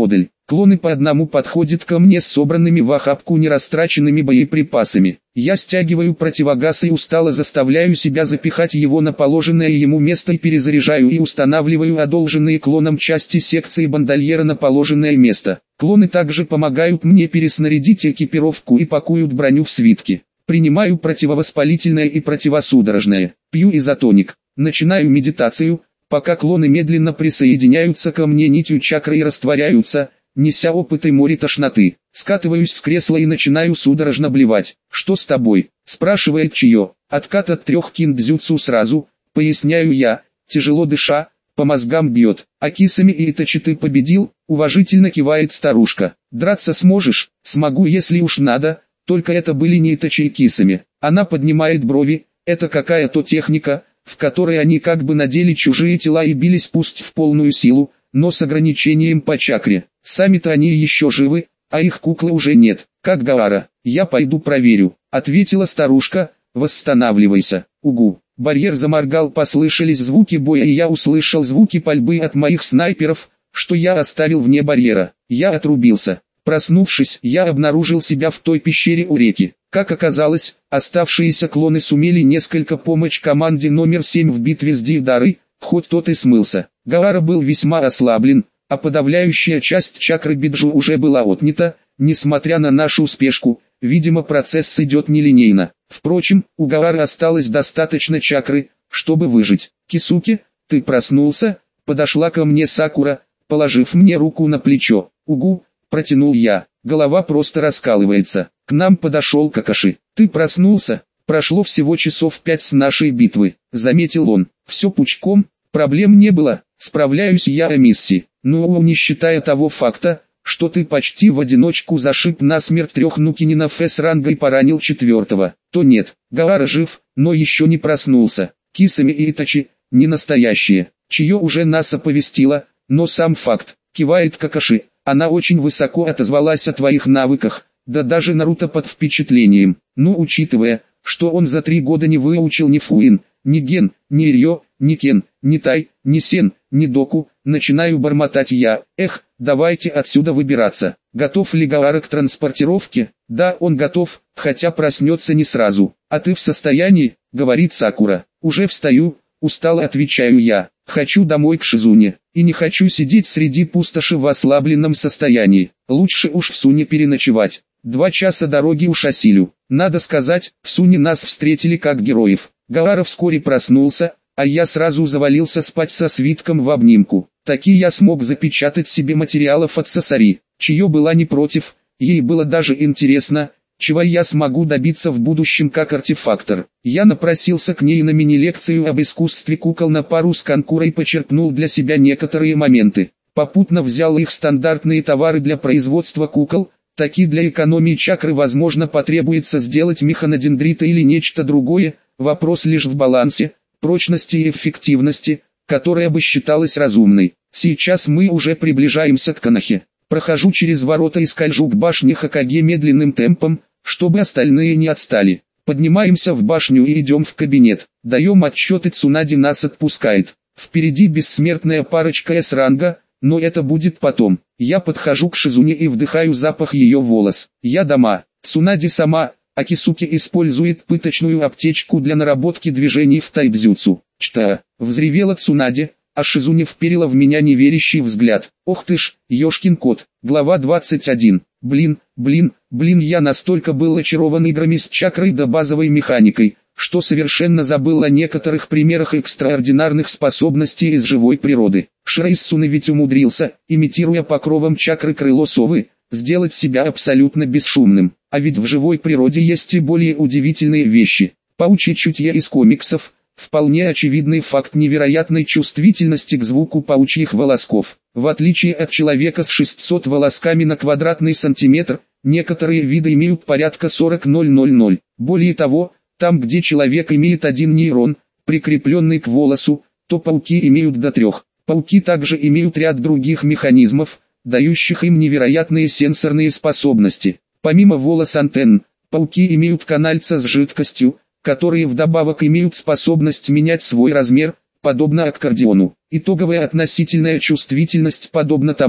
Клоны по одному подходят ко мне с собранными в охапку нерастраченными боеприпасами. Я стягиваю противогаз и устало заставляю себя запихать его на положенное ему место и перезаряжаю и устанавливаю одолженные клоном части секции бандольера на положенное место. Клоны также помогают мне переснарядить экипировку и пакуют броню в свитки. Принимаю противовоспалительное и противосудорожное. Пью изотоник. Начинаю медитацию, пока клоны медленно присоединяются ко мне нитью чакры и растворяются, неся опыт и море тошноты. Скатываюсь с кресла и начинаю судорожно блевать. «Что с тобой?» – спрашивает Чио. Откат от трех киндзюцу сразу, поясняю я, тяжело дыша, по мозгам бьет. А кисами и Итачи ты победил? Уважительно кивает старушка. Драться сможешь? Смогу, если уж надо, только это были не Итачи и кисами. Она поднимает брови, это какая-то техника, в которой они как бы надели чужие тела и бились пусть в полную силу, но с ограничением по чакре. Сами-то они еще живы, а их куклы уже нет. Как Гаара, я пойду проверю, ответила старушка, восстанавливайся. Угу. Барьер заморгал, послышались звуки боя и я услышал звуки пальбы от моих снайперов, что я оставил вне барьера. Я отрубился. Проснувшись, я обнаружил себя в той пещере у реки. Как оказалось, оставшиеся клоны сумели несколько помочь команде номер семь в битве с Дидарой, хоть тот и смылся. Гаара был весьма ослаблен, а подавляющая часть чакры Биджу уже была отнята, несмотря на нашу спешку, видимо процесс идет нелинейно. Впрочем, у Гаары осталось достаточно чакры, чтобы выжить. «Кисуки, ты проснулся?» — подошла ко мне Сакура, положив мне руку на плечо. «Угу», — протянул я, голова просто раскалывается. К нам подошел Какаши. «Ты проснулся? Прошло всего часов пять с нашей битвы», — заметил он. «Все пучком, проблем не было, справляюсь я о миссии. Ну, не считая того факта, что ты почти в одиночку зашиб насмерть трех нукининов С-ранга и поранил четвертого, то нет, Гаара жив, но еще не проснулся. Кисами и Итачи, не настоящие, Чио уже нас оповестила, но сам факт, кивает Какаши, она очень высоко отозвалась о твоих навыках, да даже Наруто под впечатлением. Ну, учитывая, что он за три года не выучил ни Фуин, ни Ген, ни Рьё, ни Кен, ни Тай, ни Сен, ни Доку, начинаю бормотать я. Эх, давайте отсюда выбираться. Готов ли Гаара к транспортировке? Да, он готов, хотя проснется не сразу. А ты в состоянии? Говорит Сакура. Уже встаю, устало отвечаю я. Хочу домой к Шизуне, и не хочу сидеть среди пустоши в ослабленном состоянии. Лучше уж в Суне переночевать. Два часа дороги у Шасилю. Надо сказать, в Суне нас встретили как героев. Гаара вскоре проснулся, а я сразу завалился спать со свитком в обнимку. Таки я смог запечатать себе материалов от Сасари. Чио была не против, ей было даже интересно, чего я смогу добиться в будущем как артефактор. Я напросился к ней на мини-лекцию об искусстве кукол на пару с Канкурой и почерпнул для себя некоторые моменты. Попутно взял их стандартные товары для производства кукол. Таки для экономии чакры возможно потребуется сделать механодендрита или нечто другое, вопрос лишь в балансе, прочности и эффективности, которая бы считалась разумной. Сейчас мы уже приближаемся к Канахе. Прохожу через ворота и скольжу к башне Хокаге медленным темпом, чтобы остальные не отстали. Поднимаемся в башню и идем в кабинет. Даем отчет и Цунади нас отпускает. Впереди бессмертная парочка С-ранга, но это будет потом. Я подхожу к Шизуне и вдыхаю запах ее волос. Я дома. Цунади сама, а Кисуки использует пыточную аптечку для наработки движений в тайбзюцу. Чта! Взревела Цунади, а Шизуне вперила в меня неверящий взгляд. Ох ты ж, ёшкин кот. Глава двадцать один. Блин, блин, блин, я настолько был очарован играми с чакрой да базовой механикой, что совершенно забыл о некоторых примерах экстраординарных способностей из живой природы. Шрейсуне ведь умудрился, имитируя покровом чакры крыло совы, сделать себя абсолютно бесшумным. А ведь в живой природе есть и более удивительные вещи. Паучье чутье из комиксов, вполне очевидный факт невероятной чувствительности к звуку паучьих волосков. В отличие от человека с шестьсот волосками на квадратный сантиметр, некоторые виды имеют порядка сорок тысяч. Более того, там где человек имеет один нейрон, прикрепленный к волосу, то пауки имеют до трех. Пауки также имеют ряд других механизмов, дающих им невероятные сенсорные способности. Помимо волос-антенн, пауки имеют канальца с жидкостью, которые вдобавок имеют способность менять свой размер, подобно аккордеону. Итоговая относительная чувствительность подобна тому,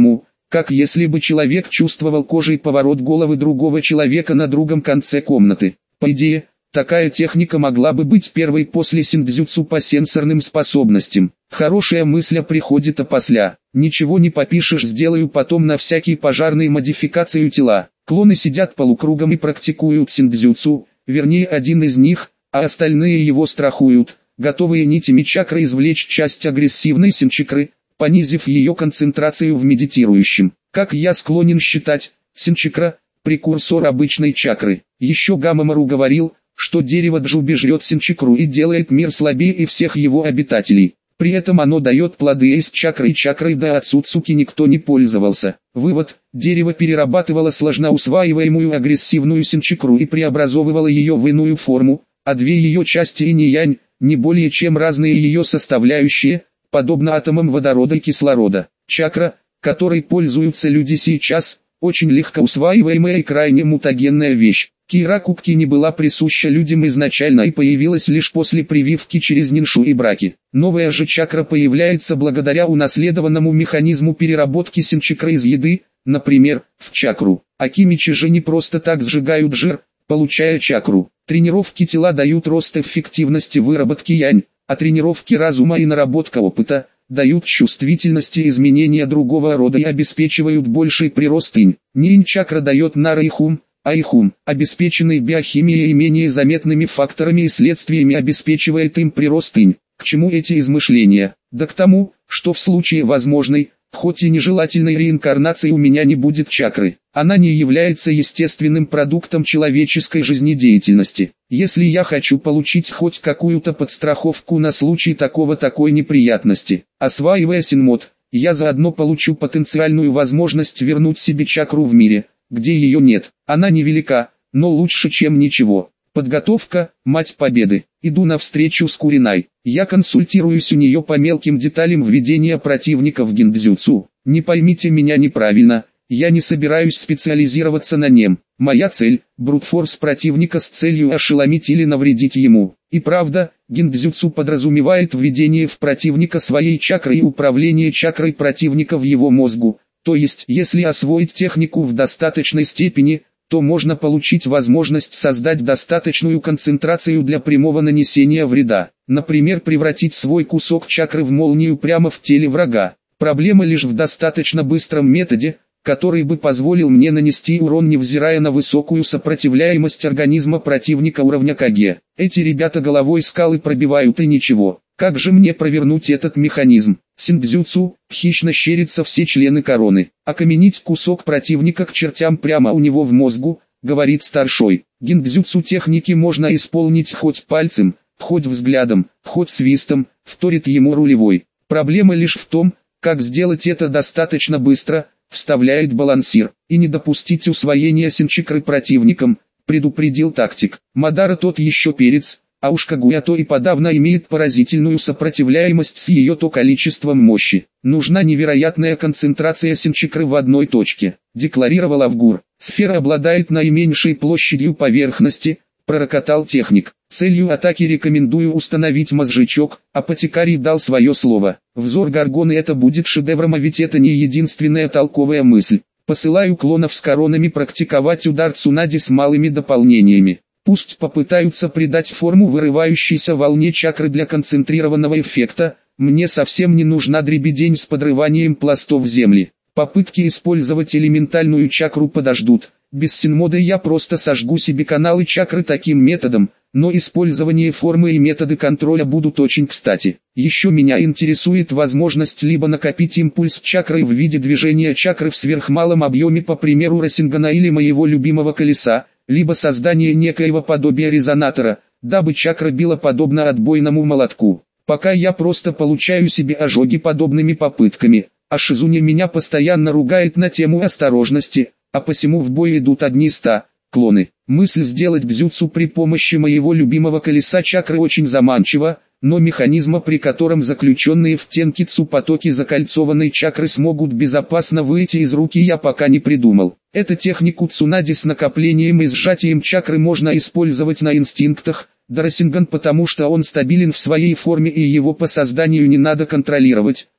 как если бы человек чувствовал кожей поворот головы другого человека на другом конце комнаты. По идее, такая техника могла бы быть первой после синдзюцу по сенсорным способностям. Хорошая мысль приходит опосля. Ничего не попишешь, сделаю потом на всякие пожарные модификацию тела. Клоны сидят полукругом и практикуют синдзюцу, вернее один из них, а остальные его страхуют, готовые нитями чакры извлечь часть агрессивной синчакры, понизив ее концентрацию в медитирующем. Как я склонен считать, синчакра – прекурсор обычной чакры. Еще Гамамару говорил, что дерево джуби жрет синчакру и делает мир слабее и всех его обитателей. При этом оно дает плоды из чакры, и чакрой до Ацуцуки никто не пользовался. Вывод: дерево перерабатывало сложноусваиваемую агрессивную синчакру и преобразовывало ее в иную форму, а две ее части инь и янь, не более чем разные ее составляющие, подобно атомам водорода и кислорода. Чакра, которой пользуются люди сейчас, очень легко усваиваемая и крайне мутагенная вещь. Киракупки не была присуща людям изначально и появилась лишь после прививки через ниншу и браки. Новая же чакра появляется благодаря унаследованному механизму переработки синчакры из еды, например, в чакру. Акимичи же не просто так сжигают жир, получая чакру. Тренировки тела дают рост эффективности выработки янь, а тренировки разума и наработка опыта дают чувствительности и изменения другого рода и обеспечивают больший прирост инь. Нинь-чакра дает нара и хум, а и хум, обеспеченный биохимией и менее заметными факторами и следствиями, обеспечивает им прирост инь. К чему эти измышления? Да к тому, что в случае возможной, хоть и нежелательной реинкарнации у меня не будет чакры. Она не является естественным продуктом человеческой жизнедеятельности. Если я хочу получить хоть какую-то подстраховку на случай такого-такой неприятности, осваивая синмод, я заодно получу потенциальную возможность вернуть себе чакру в мире, где ее нет. Она невелика, но лучше, чем ничего. Подготовка – мать победы. Иду навстречу с Куринай. Я консультируюсь у нее по мелким деталям введения противника в гиндзюцу. Не поймите меня неправильно, я не собираюсь специализироваться на нем. Моя цель – брутфорс противника с целью ошеломить или навредить ему. И правда, гиндзюцу подразумевает введение в противника своей чакры и управление чакрой противника в его мозгу. То есть, если освоить технику в достаточной степени, то можно получить возможность создать достаточную концентрацию для прямого нанесения вреда. Например, превратить свой кусок чакры в молнию прямо в теле врага. Проблема лишь в достаточно быстром методе, который бы позволил мне нанести урон, невзирая на высокую сопротивляемость организма противника уровня Каге. Эти ребята головой скалы пробивают и ничего. Как же мне провернуть этот механизм? Синдзюцу, хищно щерятся все члены короны. Окаменить кусок противника к чертям прямо у него в мозгу, говорит старшой. Гиндзюцу техники можно исполнить хоть пальцем, хоть взглядом, хоть свистом, вторит ему рулевой. Проблема лишь в том, как сделать это достаточно быстро, вставляет балансир, и не допустить усвоения синчакры противником, предупредил тактик. Мадара тот еще перец. А уж Кагуя то и подавно имеет поразительную сопротивляемость с ее-то количеством мощи. Нужна невероятная концентрация синчакры в одной точке, декларировал Авгур. Сфера обладает наименьшей площадью поверхности, пророкотал техник. Целью атаки рекомендую установить мозжечок, апотекарий дал свое слово. Взор Гаргоны это будет шедевром, а ведь это не единственная толковая мысль. Посылаю клонов с коронами практиковать удар Цунади с малыми дополнениями. Пусть попытаются придать форму вырывающейся волне чакры для концентрированного эффекта, мне совсем не нужна дребедень с подрыванием пластов земли. Попытки использовать элементальную чакру подождут, без синмода я просто сожгу себе каналы чакры таким методом, но использование формы и методы контроля будут очень кстати. Еще меня интересует возможность либо накопить импульс чакры в виде движения чакры в сверхмалом объеме, по примеру Расингана или моего любимого колеса, либо создание некоего подобия резонатора, дабы чакра била подобно отбойному молотку. Пока я просто получаю себе ожоги подобными попытками, а Шизуня меня постоянно ругает на тему осторожности, а посему в бой идут одни ста клоны. Мысль сделать дзюцу при помощи моего любимого колеса чакры очень заманчива, но механизма, при котором заключенные в тенкицу потоки закольцованной чакры смогут безопасно выйти из руки, я пока не придумал. Эту технику Цунади с накоплением и сжатием чакры можно использовать на инстинктах, да Расинган потому что он стабилен в своей форме и его по созданию не надо контролировать,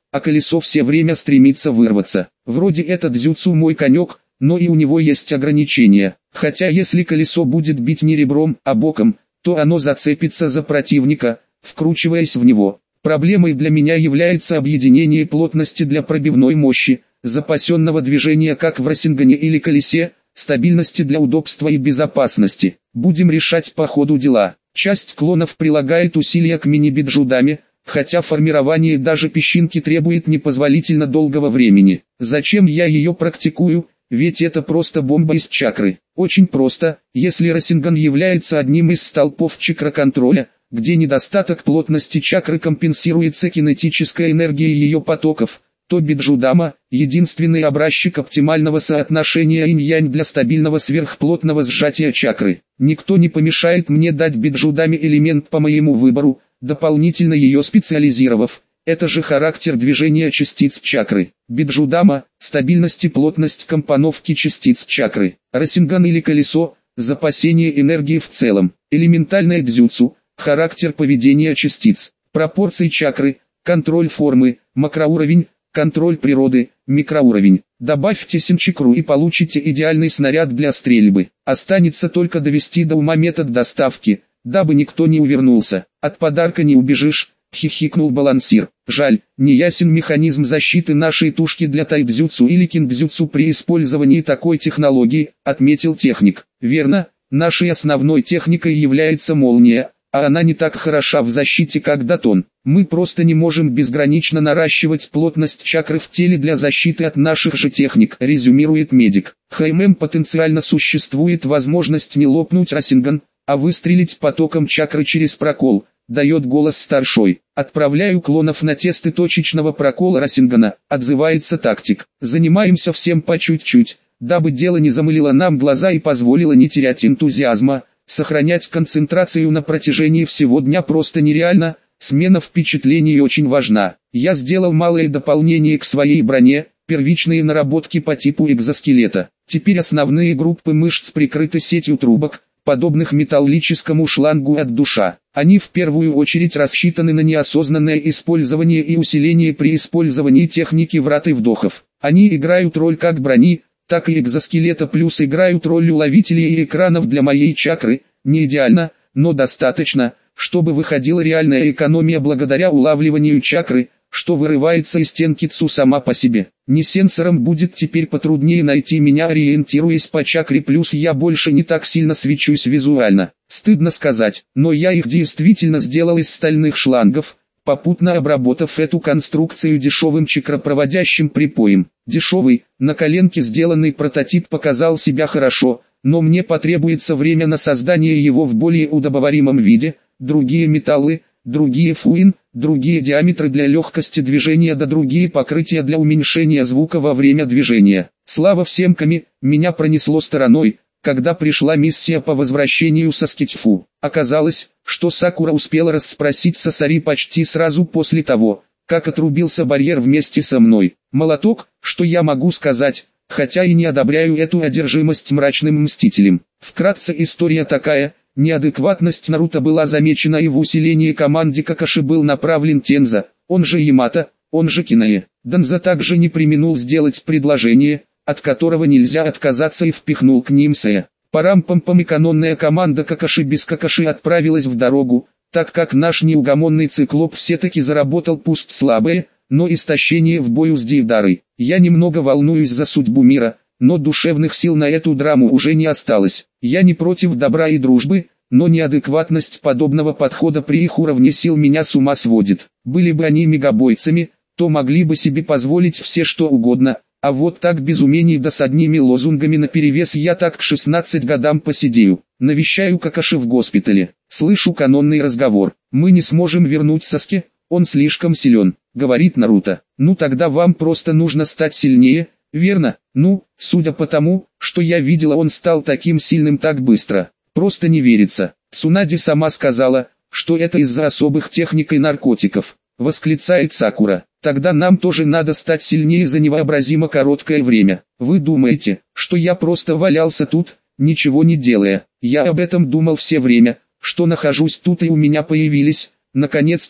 а колесо все время стремится вырваться. Вроде это дзюцу мой конек, но и у него есть ограничения. Хотя если колесо будет бить не ребром, а боком, то оно зацепится за противника, вкручиваясь в него. Проблемой для меня является объединение плотности для пробивной мощи, запасенного движения как в рассингане или колесе, стабильности для удобства и безопасности. Будем решать по ходу дела. Часть клонов прилагает усилия к мини-биджудаме, хотя формирование даже песчинки требует непозволительно долгого времени. Зачем я ее практикую? Ведь это просто бомба из чакры. Очень просто, если рассинган является одним из столпов чакроконтроля, где недостаток плотности чакры компенсируется кинетической энергией ее потоков, то биджудама – единственный образчик оптимального соотношения инь-янь для стабильного сверхплотного сжатия чакры. Никто не помешает мне дать биджудаме элемент по моему выбору, дополнительно ее специализировав. Это же характер движения частиц чакры. Биджудама – стабильность и плотность компоновки частиц чакры. Рассинган или колесо – запасение энергии в целом. Элементальное дзюцу – характер поведения частиц. Пропорции чакры, контроль формы, макроуровень, контроль природы, микроуровень. Добавьте синчакру и получите идеальный снаряд для стрельбы. Останется только довести до ума метод доставки, дабы никто не увернулся. От подарка не убежишь, хихикнул балансир. Жаль, не ясен механизм защиты нашей тушки для тайдзюцу или киндзюцу при использовании такой технологии, отметил техник. Верно, нашей основной техникой является молния, а она не так хороша в защите как датон. Мы просто не можем безгранично наращивать плотность чакры в теле для защиты от наших же техник, резюмирует медик. ХММ потенциально существует возможность не лопнуть рассинган, а выстрелить потоком чакры через прокол, дает голос старшой. Отправляю клонов на тесты точечного прокола рассингана, отзывается тактик. Занимаемся всем по чуть-чуть, дабы дело не замылило нам глаза и позволило не терять энтузиазма. Сохранять концентрацию на протяжении всего дня просто нереально, смена впечатлений очень важна. Я сделал малое дополнение к своей броне, первичные наработки по типу экзоскелета. Теперь основные группы мышц прикрыты сетью трубок, подобных металлическому шлангу от душа. Они в первую очередь рассчитаны на неосознанное использование и усиление при использовании техники врат и вдохов. Они играют роль как брони, так и экзоскелета, плюс играют роль уловителей и экранов для моей чакры. Не идеально, но достаточно, чтобы выходила реальная экономия благодаря улавливанию чакры, что вырывается из стенки цу сама по себе. Не сенсором будет теперь потруднее найти меня, ориентируясь по чакре, плюс я больше не так сильно свечусь визуально. Стыдно сказать, но я их действительно сделал из стальных шлангов, попутно обработав эту конструкцию дешевым чакропроводящим припоем. Дешевый, на коленке сделанный прототип показал себя хорошо, но мне потребуется время на создание его в более удобоваримом виде, другие металлы, другие фуин, другие диаметры для легкости движения да другие покрытия для уменьшения звука во время движения. Слава всем ками, меня пронесло стороной, когда пришла миссия по возвращению со Скетчфу. Оказалось, что Сакура успела расспросить Сасари почти сразу после того, как отрубился барьер вместе со мной. Молоток, что я могу сказать, хотя и не одобряю эту одержимость мрачным мстителем. Вкратце история такая: неадекватность Наруто была замечена и в усилении команде Какаши был направлен Тенза, он же Ямато, он же Кинае. Данза также не преминул сделать предложение, от которого нельзя отказаться, и впихнул к ним Сэя. Парам-пам-пам, и канонная команда Какаши без Какаши отправилась в дорогу, так как наш неугомонный циклоп все-таки заработал пусть слабое, но истощение в бою с Дейдарой. Я немного волнуюсь за судьбу мира, но душевных сил на эту драму уже не осталось. Я не против добра и дружбы, но неадекватность подобного подхода при их уровне сил меня с ума сводит. Были бы они мегабойцами, то могли бы себе позволить все что угодно, а вот так без умений да с одними лозунгами наперевес я так к шестнадцати годам посидею. Навещаю Какаши в госпитале, слышу канонный разговор. Мы не сможем вернуть Саске, он слишком силен, говорит Наруто. Ну тогда вам просто нужно стать сильнее, верно? Ну, судя по тому, что я видела, он стал таким сильным так быстро. Просто не верится. Цунади сама сказала, что это из-за особых техник и наркотиков, восклицает Сакура. Тогда нам тоже надо стать сильнее за невообразимо короткое время. Вы думаете, что я просто валялся тут, ничего не делая? Я об этом думал все время, что нахожусь тут, и у меня появились, наконец-то,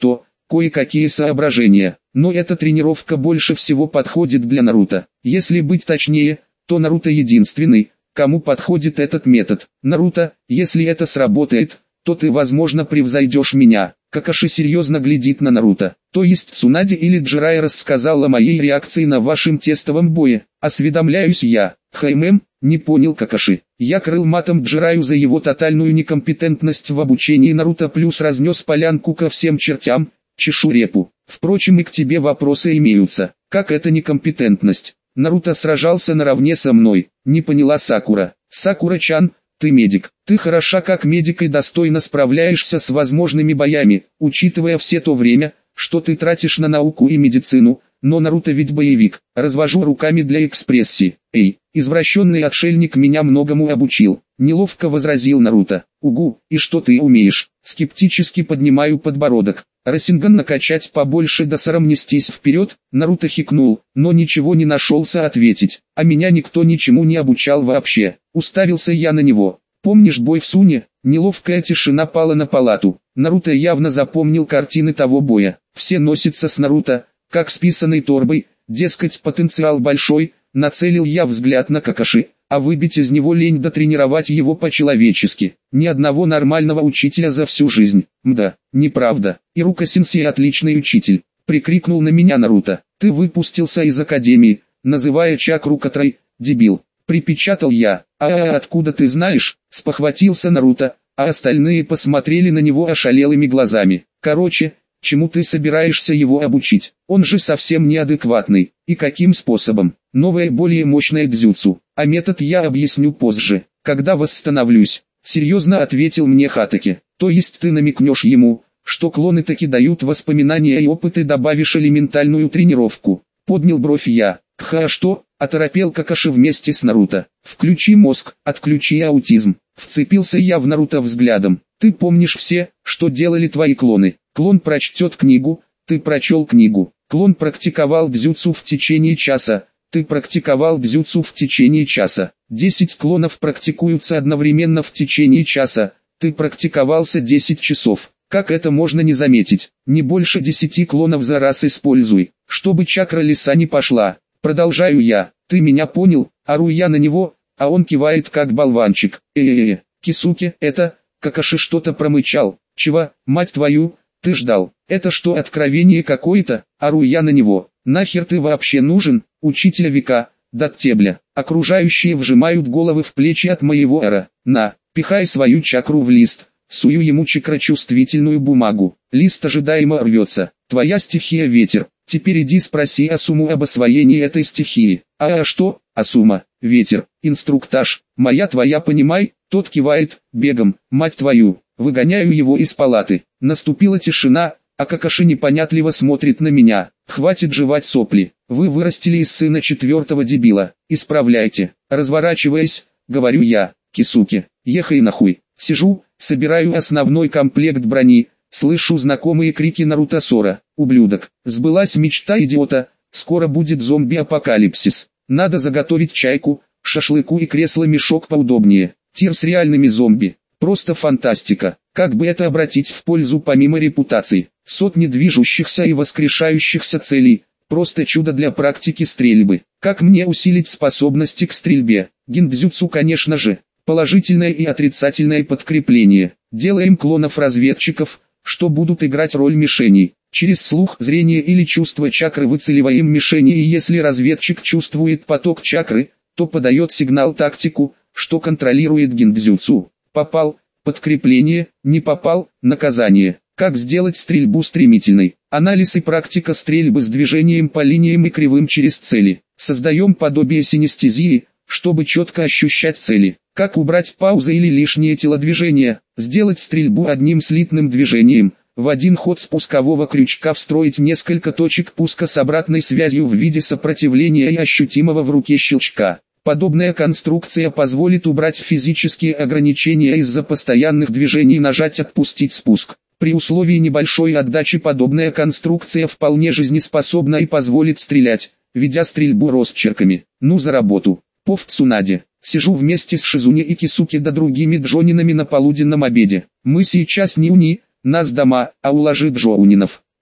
кое-какие соображения, но эта тренировка больше всего подходит для Наруто. Если быть точнее, то Наруто единственный, кому подходит этот метод. Наруто, если это сработает, то ты, возможно, превзойдешь меня. Какаши серьезно глядит на Наруто. То есть Цунаде или Джирай рассказал о моей реакции на вашем тестовом бое. Осведомляюсь я. Хаймэм, не понял Какаши. Я крыл матом Джираю за его тотальную некомпетентность в обучении Наруто, плюс разнес полянку ко всем чертям, чешу репу. Впрочем, и к тебе вопросы имеются. Как это некомпетентность? Наруто сражался наравне со мной. Не поняла Сакура. Сакура-чан, ты медик. Ты хороша как медик и достойно справляешься с возможными боями, учитывая все то время, что ты тратишь на науку и медицину, но Наруто ведь боевик. Развожу руками для экспрессии. Эй, извращенный отшельник меня многому обучил. Неловко возразил Наруто. Угу, и что ты умеешь? Скептически поднимаю подбородок. Расинган накачать побольше да сарам нестись вперед. Наруто хикнул, но ничего не нашелся ответить. А меня никто ничему не обучал вообще. Уставился я на него. Помнишь бой в Суне? Неловкая тишина пала на палату. Наруто явно запомнил картины того боя. Все носятся с Наруто, как с писаной торбой, дескать, потенциал большой. Нацелил я взгляд на Какаши, а выбить из него лень да тренировать его по-человечески. Ни одного нормального учителя за всю жизнь. Мда, неправда. Ирука-сенсей отличный учитель. Прикрикнул на меня Наруто. Ты выпустился из академии, называя чакру Катрой, дебил. Припечатал я. А, -а, -а откуда ты знаешь? Спохватился Наруто, а остальные посмотрели на него ошалелыми глазами. Короче, чему ты собираешься его обучить? Он же совсем неадекватный. И каким способом? Новое, более мощное дзюцу. А метод я объясню позже, когда восстановлюсь. Серьезно ответил мне Хатаки. То есть ты намекнешь ему, что клоны таки дают воспоминания и опыт и добавишь элементальную тренировку. Поднял бровь я. Ха, что? Оторопел Какаши вместе с Наруто. Включи мозг, отключи аутизм. Вцепился я в Наруто взглядом. Ты помнишь все, что делали твои клоны? Клон прочтет книгу, ты прочел книгу. Клон практиковал дзюцу в течение часа, ты практиковал дзюцу в течение часа. Десять клонов практикуются одновременно в течение часа, ты практиковался десять часов. Как это можно не заметить? Не больше десяти клонов за раз используй, чтобы чакра леса не пошла. Продолжаю я. Ты меня понял? Ору я на него, а он кивает как болванчик. Э-э-э, Кисуке, это... Какаши что-то промычал. Чего, мать твою, ты ждал? Это что, откровение какое-то? Ору я на него. Нахер ты вообще нужен, учителя века, даттебля? Окружающие вжимают головы в плечи от моего эра. На, пихай свою чакру в лист. Сую ему чакрочувствительную бумагу. Лист ожидаемо рвется. Твоя стихия ветер. Теперь иди спроси Асуму об освоении этой стихии. А, а что? Асума, ветер, инструктаж. Моя твоя, понимай. Тот кивает, бегом, мать твою. Выгоняю его из палаты. Наступила тишина, а Какаши непонятливо смотрит на меня. Хватит жевать сопли. Вы вырастили из сына четвертого дебила. Исправляйте. Разворачиваясь, говорю я, Кисуке, ехай нахуй. Сижу, собираю основной комплект брони. Слышу знакомые крики Наруто Сора. Ублюдок. Сбылась мечта идиота. Скоро будет зомби-апокалипсис. Надо заготовить чайку, шашлыку и кресло-мешок поудобнее. Тир с реальными зомби. Просто фантастика. Как бы это обратить в пользу помимо репутации? Сотни движущихся и воскрешающихся целей. Просто чудо для практики стрельбы. Как мне усилить способности к стрельбе? Гиндзюцу, конечно же. Положительное и отрицательное подкрепление. Делаем клонов-разведчиков, что будут играть роль мишеней. Через слух, зрение или чувство чакры выцеливаем мишени, и если разведчик чувствует поток чакры, то подает сигнал тактику, что контролирует гиндзюцу. Попал, подкрепление, не попал, наказание. Как сделать стрельбу стремительной? Анализ и практика стрельбы с движением по линиям и кривым через цели. Создаем подобие синестезии, чтобы четко ощущать цели. Как убрать паузы или лишние телодвижения? Сделать стрельбу одним слитным движением. В один ход спускового крючка встроить несколько точек пуска с обратной связью в виде сопротивления и ощутимого в руке щелчка. Подобная конструкция позволит убрать физические ограничения из-за постоянных движений и нажать-отпустить спуск. При условии небольшой отдачи подобная конструкция вполне жизнеспособна и позволит стрелять, ведя стрельбу росчерками. Ну за работу. Пов Цунаде. Сижу вместе с Шизуни и Кисуки да другими джонинами на полуденном обеде. Мы сейчас не уни, нас дома, а уложи джоунинов.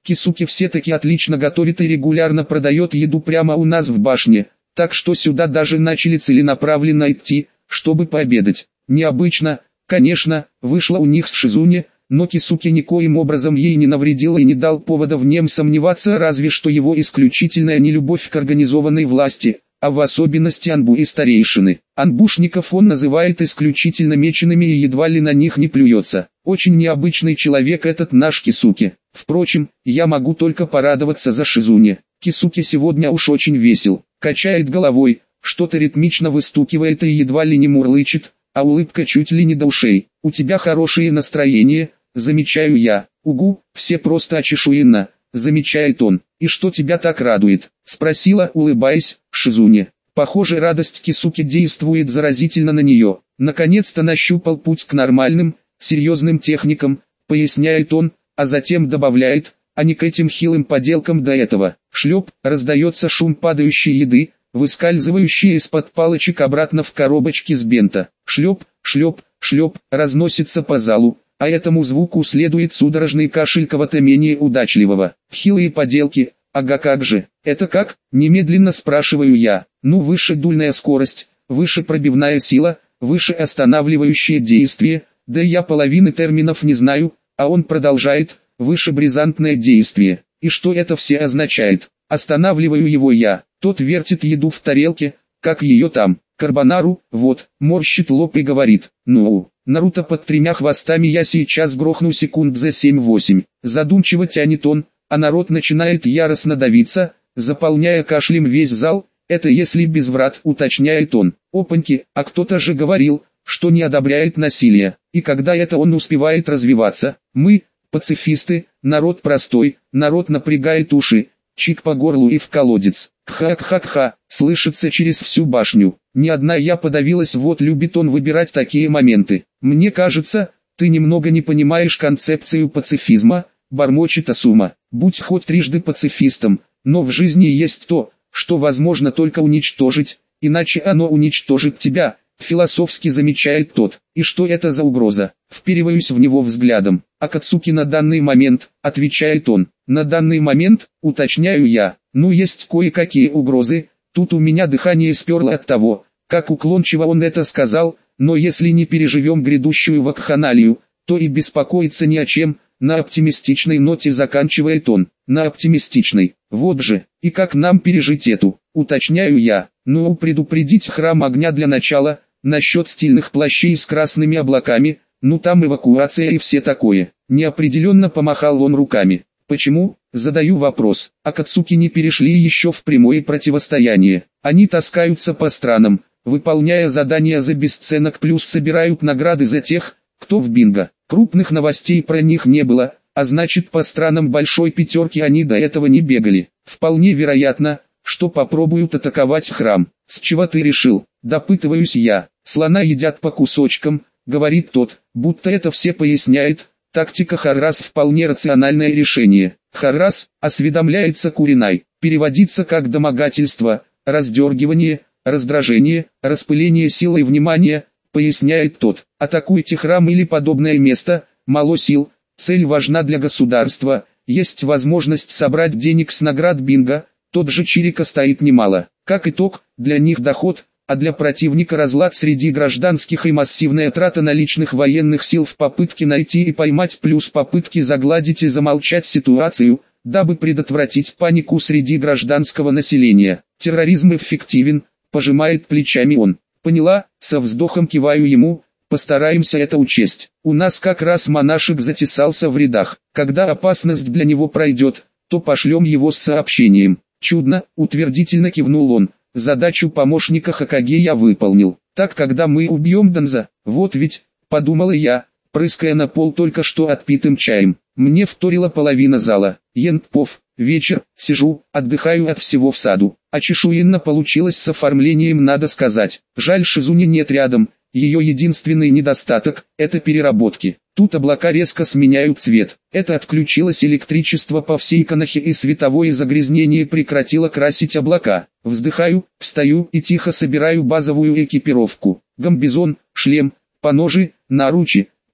Кисуки все-таки отлично готовит и регулярно продает еду прямо у нас в башне, так что сюда даже начали целенаправленно идти, чтобы пообедать. Необычно, конечно, вышло у них с Шизуне, но Кисуки никоим образом ей не навредил и не дал повода в нем сомневаться, разве что его исключительная нелюбовь к организованной власти, а в особенности анбу и старейшины. Анбушников он называет исключительно мечеными и едва ли на них не плюется. Очень необычный человек этот наш Кисуки. Впрочем, я могу только порадоваться за Шизуне. Кисуки сегодня уж очень весел, качает головой, что-то ритмично выстукивает и едва ли не мурлычет, а улыбка чуть ли не до ушей. У тебя хорошее настроение, замечаю я. Угу, все просто очешуенно, замечает он. И что тебя так радует? Спросила, улыбаясь, Шизуне. Похоже, радость Кисуки действует заразительно на нее. Наконец-то нащупал путь к нормальным, серьезным техникам, поясняет он, а затем добавляет, а не к этим хилым поделкам до этого. Шлеп, раздается шум падающей еды, выскальзывающие из-под палочек обратно в коробочки с бента. Шлеп, шлеп, шлеп, разносится по залу, а этому звуку следует судорожный кашель кого-то менее удачливого. Хилые поделки, ага как же, это как? Немедленно спрашиваю я. Ну выше дульная скорость, выше пробивная сила, выше останавливающее действие, да я половины терминов не знаю, а он продолжает, выше бризантное действие. И что это все означает? Останавливаю его я, тот вертит еду в тарелке, как ее там, карбонару, вот, морщит лоб и говорит, ну, Наруто под тремя хвостами я сейчас грохну секунд за семь-восемь. Задумчиво тянет он, а народ начинает яростно давиться, заполняя кашлем весь зал, это если без врат, уточняет он. Опаньки, а кто-то же говорил, что не одобряет насилие, и когда это он успевает развиваться, мы, пацифисты, народ простой, народ напрягает уши, чик по горлу и в колодец. Ха-ха-ха, слышится через всю башню. Ни одна я подавилась, вот любит он выбирать такие моменты. Мне кажется, ты немного не понимаешь концепцию пацифизма, бормочет Асума. Будь хоть трижды пацифистом, но в жизни есть то, что возможно только уничтожить, иначе оно уничтожит тебя, философски замечает тот. И что это за угроза? Впериваюсь в него взглядом. Акацуки на данный момент, отвечает он. На данный момент, уточняю я, ну есть кое-какие угрозы, тут у меня дыхание сперло от того, как уклончиво он это сказал, но если не переживем грядущую вакханалию, то и беспокоиться ни о чем, на оптимистичной ноте заканчивает он, на оптимистичной, вот же, и как нам пережить эту, уточняю я, ну предупредить храм огня для начала, насчет стильных плащей с красными облаками, ну там эвакуация и все такое, неопределенно помахал он руками. Почему? Задаю вопрос. Акацуки не перешли еще в прямое противостояние. Они таскаются по странам, выполняя задания за бесценок, плюс собирают награды за тех, кто в бинго. Крупных новостей про них не было, а значит по странам большой пятерки они до этого не бегали. Вполне вероятно, что попробуют атаковать храм. С чего ты решил? Допытываюсь я. Слона едят по кусочкам, говорит тот, будто это все поясняет. Тактика Харрас вполне рациональное решение. Харрас, осведомляется Куринай, переводится как домогательство, раздергивание, раздражение, распыление силой внимания, поясняет тот. Атакуйте храм или подобное место, мало сил, цель важна для государства, есть возможность собрать денег с наград бинго, тот же Чирика стоит немало. Как итог, для них доход, а для противника разлад среди гражданских и массивная трата наличных военных сил в попытке найти и поймать, плюс попытки загладить и замолчать ситуацию, дабы предотвратить панику среди гражданского населения. Терроризм эффективен, пожимает плечами он. Поняла, со вздохом киваю ему, постараемся это учесть. У нас как раз монашек затесался в рядах. Когда опасность для него пройдет, то пошлем его с сообщением. Чудно, утвердительно кивнул он. Задачу помощника Хокаге я выполнил. Так когда мы убьем Данза, вот ведь, подумала я, прыская на пол только что отпитым чаем. Мне вторила половина зала. Ентпов, вечер, сижу, отдыхаю от всего в саду. А чешуенно получилось с оформлением, надо сказать. Жаль, Шизуни нет рядом, ее единственный недостаток – это переработки. Тут облака резко сменяют цвет. Это отключилось электричество по всей Конохе и световое загрязнение прекратило красить облака. Вздыхаю, встаю и тихо собираю базовую экипировку. Гамбизон, шлем, поножи, наручи,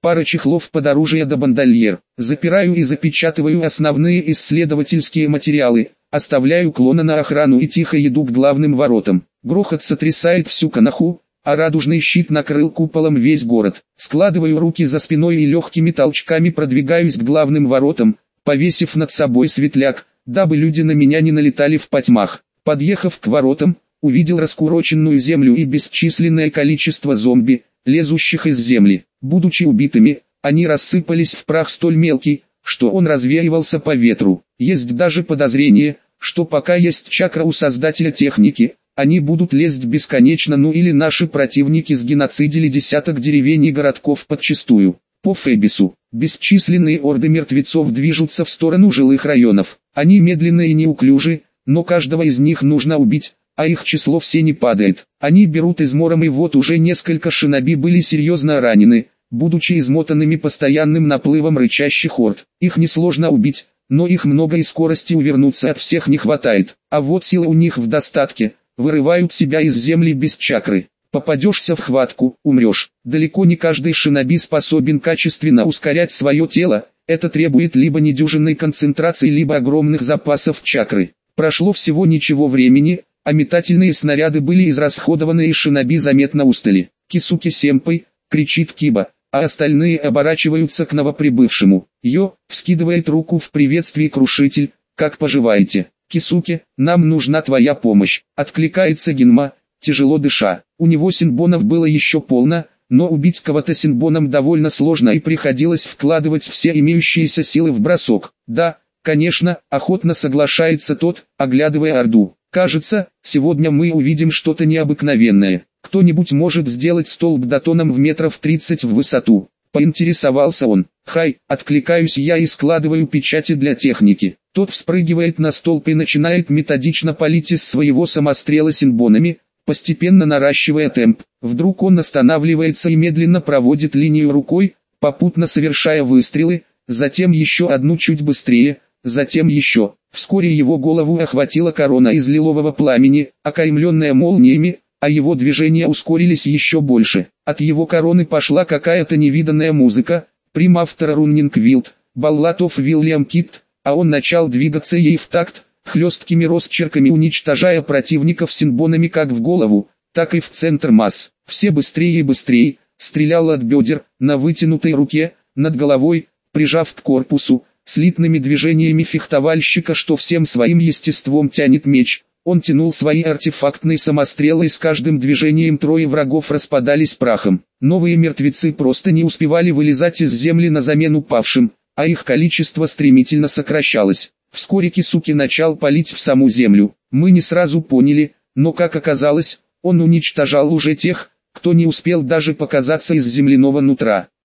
пара чехлов под оружие да бандольер. Запираю и запечатываю основные исследовательские материалы, оставляю клона на охрану и тихо иду к главным воротам. Грохот сотрясает всю Коноху, а радужный щит накрыл куполом весь город. Складываю руки за спиной и легкими толчками продвигаюсь к главным воротам, повесив над собой светляк, дабы люди на меня не налетали в потьмах. Подъехав к воротам, увидел раскуроченную землю и бесчисленное количество зомби, лезущих из земли. Будучи убитыми, они рассыпались в прах столь мелкий, что он развеивался по ветру. Есть даже подозрение, что пока есть чакра у создателя техники, они будут лезть бесконечно, ну или наши противники сгеноцидили десяток деревень и городков подчистую. По Фебису, бесчисленные орды мертвецов движутся в сторону жилых районов. Они медленны и неуклюжи, но каждого из них нужно убить, а их число все не падает. Они берут измором, и вот уже несколько шиноби были серьезно ранены, будучи измотанными постоянным наплывом рычащих орд. Их несложно убить, но их много и скорости увернуться от всех не хватает. А вот силы у них в достатке, вырывают себя из земли без чакры. Попадешься в хватку, умрешь. Далеко не каждый шиноби способен качественно ускорять свое тело, это требует либо недюжинной концентрации, либо огромных запасов чакры. Прошло всего ничего времени, а метательные снаряды были израсходованы и шиноби заметно устали. «Кисуки сэмпай!» — кричит Киба, а остальные оборачиваются к новоприбывшему. «Йо!» — вскидывает руку в приветствии крушитель, «как поживаете?» «Кисуки, нам нужна твоя помощь!» — откликается Генма, тяжело дыша. У него синбонов было еще полно, но убить кого-то синбоном довольно сложно и приходилось вкладывать все имеющиеся силы в бросок. «Да, конечно», — охотно соглашается тот, оглядывая орду. «Кажется, сегодня мы увидим что-то необыкновенное. Кто-нибудь может сделать столб дотоном в метров тридцать в высоту?» Поинтересовался он. «Хай», — откликаюсь я и складываю печати для техники. Тот вспрыгивает на столб и начинает методично палить из своего самострела синбонами, постепенно наращивая темп. Вдруг он останавливается и медленно проводит линию рукой, попутно совершая выстрелы, затем еще одну чуть быстрее, затем еще. Вскоре его голову охватила корона из лилового пламени, окаймленная молниями, а его движения ускорились еще больше. От его короны пошла какая-то невиданная музыка, прим автора Руннинг Вилд, Баллад оф Вильям Китт, а он начал двигаться ей в такт, хлесткими росчерками уничтожая противников синбонами как в голову, так и в центр масс. Все быстрее и быстрее, стрелял от бедер, на вытянутой руке, над головой, прижав к корпусу, слитными движениями фехтовальщика, что всем своим естеством тянет меч. Он тянул свои артефактные самострелы, и с каждым движением трое врагов распадались прахом. Новые мертвецы просто не успевали вылезать из земли на замену павшим, а их количество стремительно сокращалось. Вскоре Кисуки начал палить в саму землю. Мы не сразу поняли, но как оказалось, он уничтожал уже тех, кто не успел даже показаться из земляного нутра.